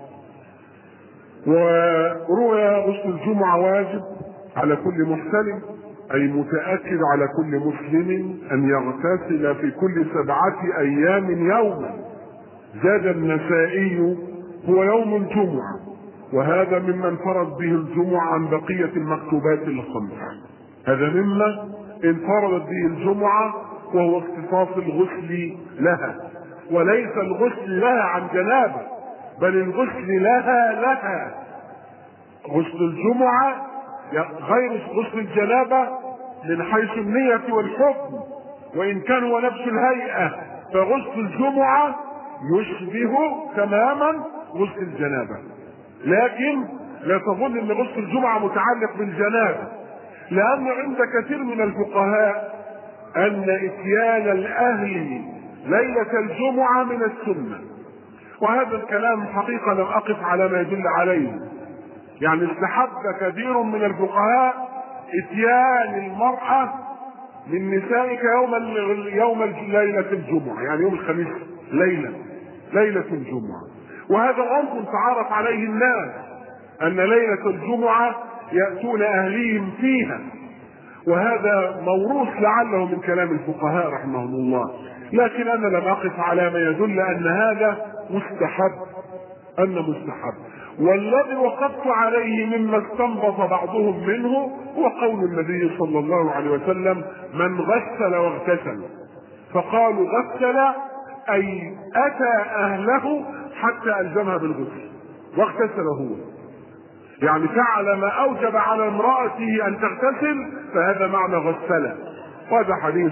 B: وروى غسل الجمعة واجب على كل محتلم، اي متأكد على كل مسلم ان يغتسل في كل سبعة ايام يوما. زاد النسائي هو يوم الجمعة، وهذا ممن فرض به الجمعة عن بقية المكتوبات الخمس، هذا مما انفردت به الجمعة، وهو اختصاص الغسل لها، وليس الغسل لها عن جنابه، بل الغسل لها لها. غسل الجمعة غير غسل الجنابة من حيث النية والحكم، وإن كان هو نفس الهيئة، فغسل الجمعة يشبه تماما غسل الجنابة، لكن لا تظن ان غسل الجمعة متعلق بالجنابة، لأن عند كثير من الفقهاء أن إتيان الأهل ليلة الجمعة من السنة، وهذا الكلام حقيقة لم أقف على ما يدل عليه، يعني استحب كثير من الفقهاء اتيان المرأة من نسائك يوم يوم ليلة الجمعة، يعني يوم الخميس ليلة ليلة الجمعة، وهذا عرف تعارف عليه الناس أن ليلة الجمعة يأتون أهليهم فيها، وهذا موروث لعله من كلام الفقهاء رحمهم الله، لكن أنا لم أقف على ما يدل أن هذا مستحب أن مستحب والذي وقفت عليه مما استنبط بعضهم منه هو قول النبي صلى الله عليه وسلم من غسل واغتسل، فقالوا غسل أي أتى أهله حتى ألزمها بالغسل، واغتسل هو، يعني فعل ما أوجب على امرأته أن تغتسل، فهذا معنى غسل، وهذا حديث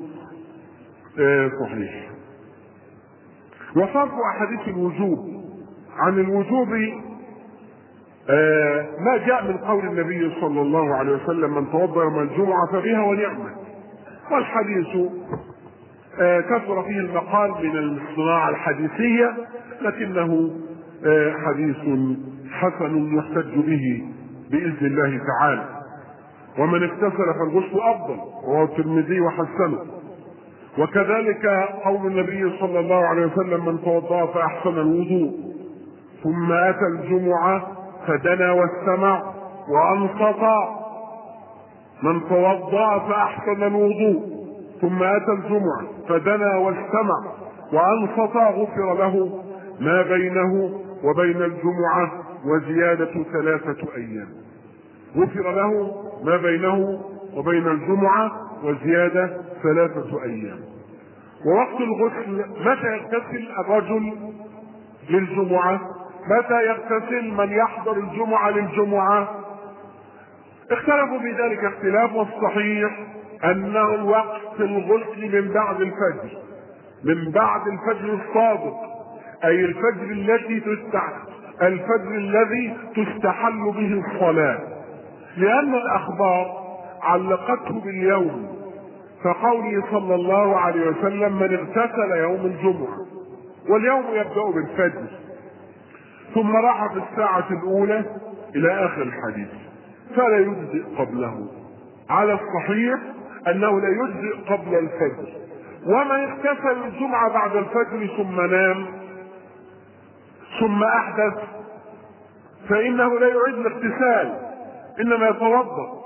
B: صحيح. وصرف أحاديث الوجوب عن الوجوب ما جاء من قول النبي صلى الله عليه وسلم من توضأ يوم الجمعة فبها ونعمة، والحديث كثر فيه المقال من الصناعة الحديثية، لكنه حديث حسن يحتج به بإذن الله تعالى. ومن اغتسل فالغسل أفضل، رواه الترمذي وحسنه. وكذلك قول النبي صلى الله عليه وسلم من توضأ فأحسن الوضوء ثم أتى الجمعة فدنا واستمع وأنصت، من توضأ فأحسن الوضوء ثم أتى الجمعة فدنا واستمع وأنصت غفر له ما بينه وبين الجمعة وزيادة ثلاثة أيام. غفر له ما بينه وبين الجمعة وزيادة ثلاثة أيام. ووقت الغسل متى يغتسل الرجل للجمعة؟ متى يغتسل من يحضر الجمعة للجمعة؟ اختلفوا في ذلك اختلاف، والصحيح أنه وقت الغسل من بعد الفجر، من بعد الفجر الصادق، أي الفجر التي تستح الفجر الذي تستحل به الصلاة، لأن الأخبار علقته باليوم، فقوله صلى الله عليه وسلم من اغتسل يوم الجمعة، واليوم يبدأ بالفجر، ثم راح في الساعة الأولى إلى آخر الحديث، فلا يجزئ قبله. على الصحيح أنه لا يجزئ قبل الفجر. ومن اغتسل الجمعة بعد الفجر ثم نام ثم أحدث فإنه لا يعيد الاغتسال، إنما يتوضأ.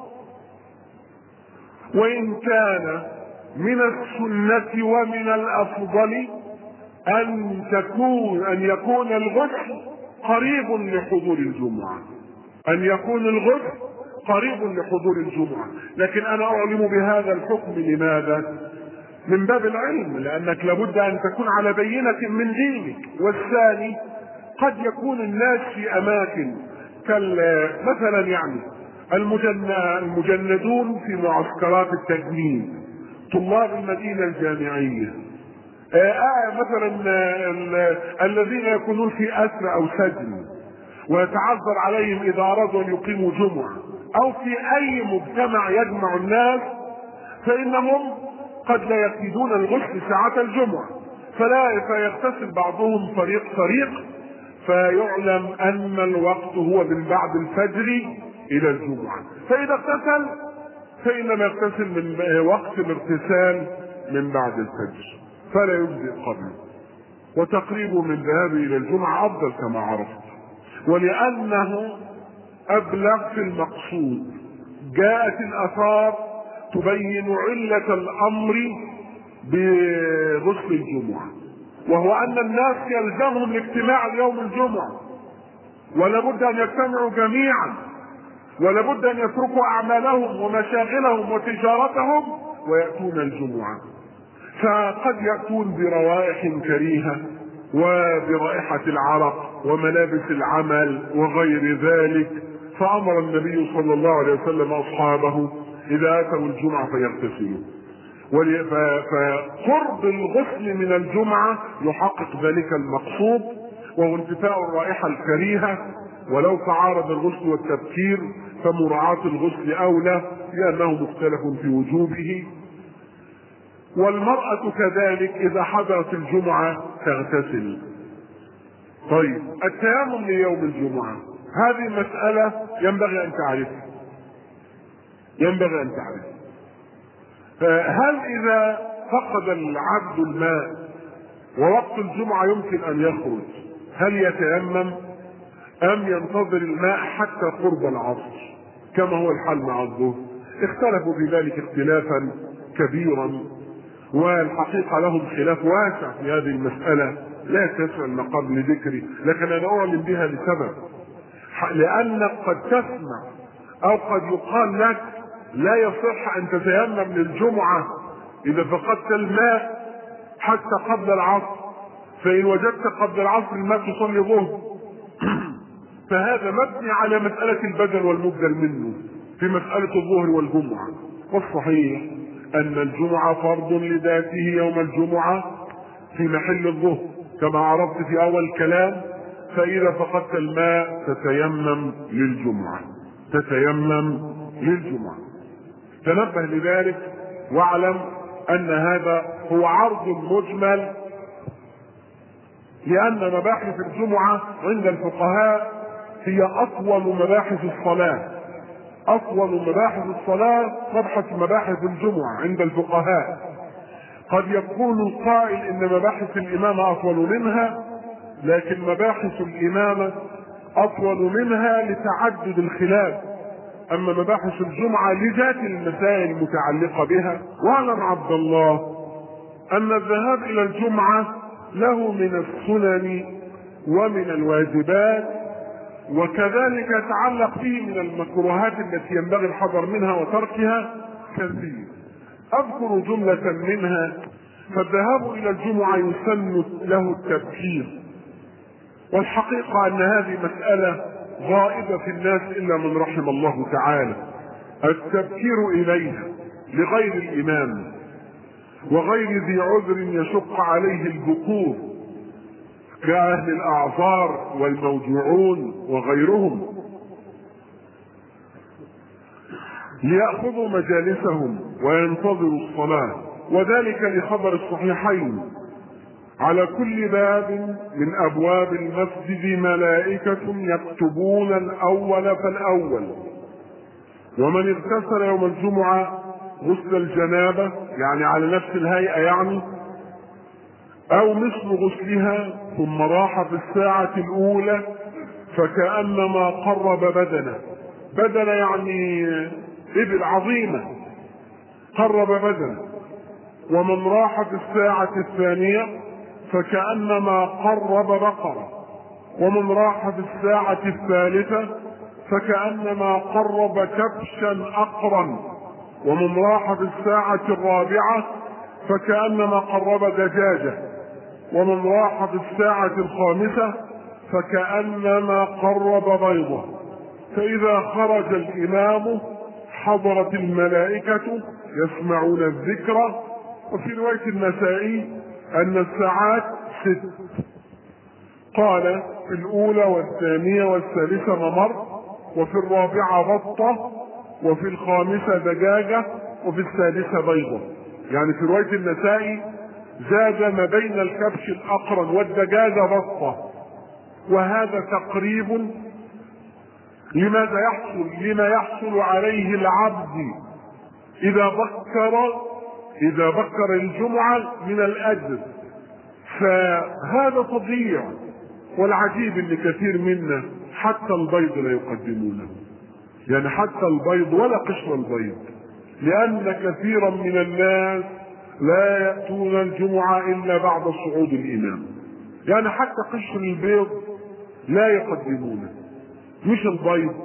B: وإن كان من السنة ومن الأفضل أن تكون أن يكون الغسل قريب لحضور الجمعة، أن يكون الغسل قريب لحضور الجمعة. لكن أنا أعلم بهذا الحكم لماذا؟ من باب العلم، لأنك لابد أن تكون على بينة من دينك. والثاني قد يكون الناس في أماكن مثلا يعني المجندون في معسكرات التجنيد، طلاب المدينة الجامعية، آه مثلا الذين يكونون في أسر أو سجن ويتعذر عليهم إذا أرادوا أن يقيموا جمعة، أو في أي مجتمع يجمع الناس، فإنهم قد لا يكيدون الغسل ساعة الجمعة، فلا فيغتسل بعضهم فريق فريق، فيعلم أن الوقت هو من بعد الفجر إلى الجمعة. فإذا اغتسل فإنما يغتسل من وقت الاغتسال من بعد الفجر، فلا يجزئ قبله. وتقريبه من ذهابه إلى الجمعة أفضل كما عرفت، ولأنه أبلغ في المقصود. جاءت الآثار تبين علة الأمر بغسل الجمعة، وهو أن الناس يلزمهم الاجتماع اليوم الجمعة، ولا بد أن يجتمعوا جميعا، ولا بد أن يتركوا أعمالهم ومشاغلهم وتجارتهم ويأتون الجمعة. فقد يأتون بروائح كريهة وبرائحة العرق وملابس العمل وغير ذلك، فأمر النبي صلى الله عليه وسلم أصحابه إذا أتوا الجمعة فيغتسلوا. فقرب الغسل من الجمعة يحقق ذلك المقصود، وهو انتفاء الرائحة الكريهة. ولو تعارض الغسل والتبكير فمراعاة الغسل أولى، لأنه مختلف في وجوبه. والمرأة كذلك إذا حضرت الجمعة تغتسل. طيب، التيمم ليوم الجمعة هذه مسألة ينبغي أن تعرفها، ينبغي أن تعرفها. هل إذا فقد العبد الماء ووقت الجمعة يمكن أن يخرج، هل يتيمم أم ينتظر الماء حتى قرب العصر كما هو الحال مع الظهر؟ اختلفوا في ذلك اختلافا كبيرا، والحقيقة لهم خلاف واسع في هذه المسألة لا تسع المقام لذكري، لكن أنا أعلم بها لسبب، لأنك قد تسمع أو قد يقال لك لا يصح أن تتيمم للجمعة إذا فقدت الماء حتى قبل العصر، فإن وجدت قبل العصر الماء تصلي ظهر. فهذا مبني على مسألة البدل والمبدل منه في مسألة الظهر والجمعة. والصحيح أن الجمعة فرض لذاته يوم الجمعة في محل الظهر كما عرفت في أول كلام. فإذا فقدت الماء تتيمم للجمعة، تتيمم للجمعة. تنبه لذلك واعلم أن هذا هو عرض مجمل، لأن مباحث الجمعة عند الفقهاء هي أطول مباحث الصلاة، أطول مباحث الصلاة مبحث مباحث الجمعة عند الفقهاء. قد يكون القائل إن مباحث الإمامة أطول منها، لكن مباحث الإمامة أطول منها لتعدد الخلاف، أما مباحث الجمعة لذات المسائل المتعلقة بها. واعلم عبد الله أن الذهاب إلى الجمعة له من السنن ومن الواجبات، وكذلك يتعلق فيه من المكروهات التي ينبغي الحذر منها وتركها كثير. أذكر جملة منها. فالذهاب إلى الجمعة يسن له التبكير، والحقيقة أن هذه مسألة غائبة في الناس إلا من رحم الله تعالى. التبكير إليها لغير الإمام وغير ذي عذر يشق عليه البكور كأهل الأعذار والموجوعون وغيرهم، ليأخذوا مجالسهم وينتظروا الصلاة. وذلك لخبر الصحيحين: على كل باب من أبواب المسجد ملائكة يكتبون الأول فالأول. ومن اغتسل يوم الجمعة غسل الجنابة، يعني على نفس الهيئة يعني، أو مثل غسلها، ثم راح في الساعة الأولى فكأنما قرب بدنه. بدنه يعني إبل عظيمة، قرب بدنه. ومن راح في الساعة الثانية فكأنما قرب بقرة. ومن راح في الساعة الثالثة فكأنما قرب كبشا أقرا. ومن راح في الساعة الرابعة فكأنما قرب دجاجة. ومن راح في الساعة الخامسة فكأنما قرب بيضة. فإذا خرج الإمام حضرت الملائكة يسمعون الذكر. وفي رواية النسائي أن الساعات ست، قال في الأولى والثانية والثالثة ممر، وفي الرابعة بطة، وفي الخامسة دجاجة، وفي السادسة بيضة. يعني في رواية النسائي زاد ما بين الكبش الأقرن والدجاجة بطة. وهذا تقريب لماذا يحصل لما يحصل عليه العبد إذا بكر إذا بكر الجمعة من الأجر. فهذا تضييع. والعجيب ان كثير منا حتى البيض لا يقدمونه، يعني حتى البيض ولا قشر البيض، لأن كثيرا من الناس لا يأتون الجمعة إلا بعد صعود الإمام. يعني حتى قشر البيض لا يقدمونه، مش البيض.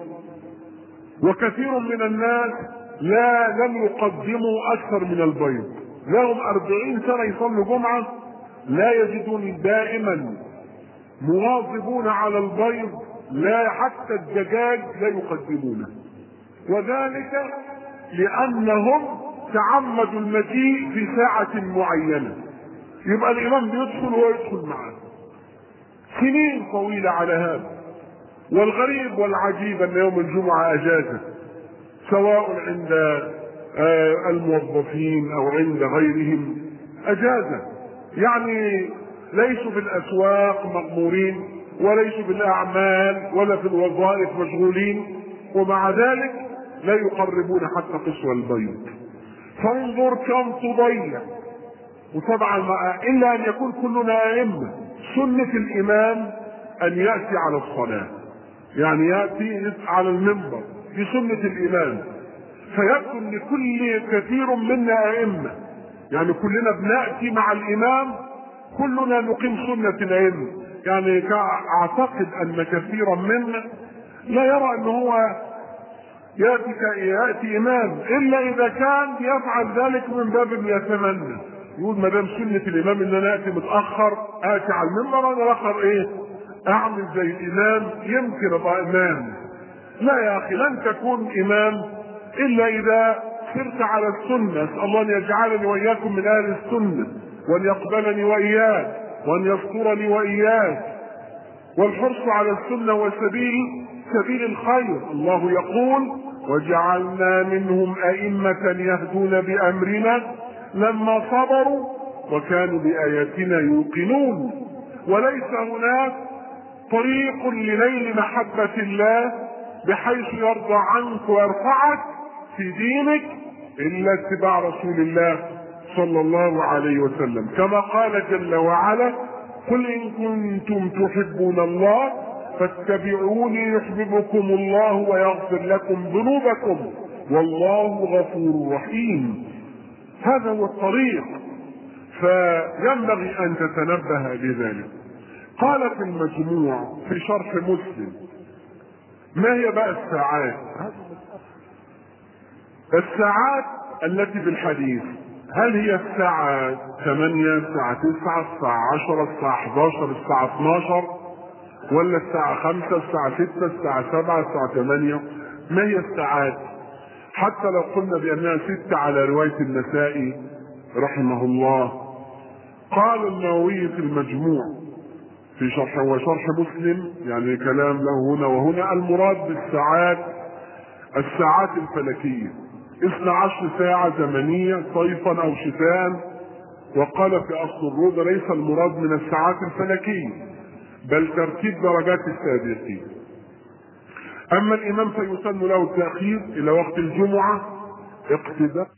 B: وكثير من الناس لا لم يقدموا أكثر من البيض. لهم أربعين سنة يصلوا جمعة لا يجدون دائما مواظبون على البيض، لا حتى الدجاج لا يقدمونه. وذلك لأنهم تعمدوا المجيء في ساعة معينة، يبقى الإمام بيدخل ويدخل معه. سنين طويلة على هذا. والغريب والعجيب أن يوم الجمعة أجازة، سواء عند الموظفين أو عند غيرهم أجازة. يعني ليسوا في الأسواق مغمورين، وليسوا في الأعمال ولا في الوظائف مشغولين، ومع ذلك لا يقربون حتى قشر البيض. فانظر كم تضيع. وطبعا إلا أن يكون كلنا أئمة. سنة الإمام أن يأتي على الصلاة، يعني يأتي على المنبر في سنة الإمام. فيبدو أن كل كثير منا أئمة، يعني كلنا بنأتي مع الإمام، كلنا نقيم سنة الأئمة. يعني أعتقد أن كثيرا منا لا يرى أنه هو يأتي يأتي إمام إلا إذا كان يفعل ذلك من باب يتمنى، يقول ما دام سنة الإمام إن أنا آتي متأخر آتي على المنبر، أنا آخر إيه أعمل زي الإمام يمكن أبقى إمام. لا يا أخي، لن تكون إمام إلا إذا سرت على السنة. أسأل الله أن يجعلني وإياكم من أهل السنة، وأن يقبلني وإياك، وأن يسترني وإياك. والحرص على السنة وسبيل سبيل الخير. الله يقول وجعلنا منهم أئمة يهدون بأمرنا لما صبروا وكانوا بآياتنا يوقنون. وليس هناك طريق لنيل محبة الله بحيث يرضى عنك ويرفعك في دينك إلا اتباع رسول الله صلى الله عليه وسلم، كما قال جل وعلا قل إن كنتم تحبون الله فاتبعوني يحببكم الله ويغفر لكم ذنوبكم والله غفور رحيم. هذا هو الطريق، فينبغي ان تتنبه لذلك. قال في المجموع في شرح مسلم: ما هي بقى الساعات؟ الساعات التي بالحديث هل هي الساعة ثمانية، الساعة تسعة، الساعة عشرة، الساعة احد عشر، الساعة اثني عشر، ولا الساعة خمسة، الساعة ستة، الساعة سبعة، الساعة ثمانية؟ ما هي الساعات؟ حتى لو قلنا بأنها ستة على رواية النسائي رحمه الله. قال النووي في المجموع في شرح وشرح مسلم، يعني كلام له هنا وهنا: المراد بالساعات الساعات الفلكية، اثنتا عشرة ساعة زمنية صيفا أو شتاء. وقال في أصل الروضة: ليس المراد من الساعات الفلكية بل ترتيب درجات السابقين. أما الإمام فيسن له التأخير إلى وقت الجمعة اقتداء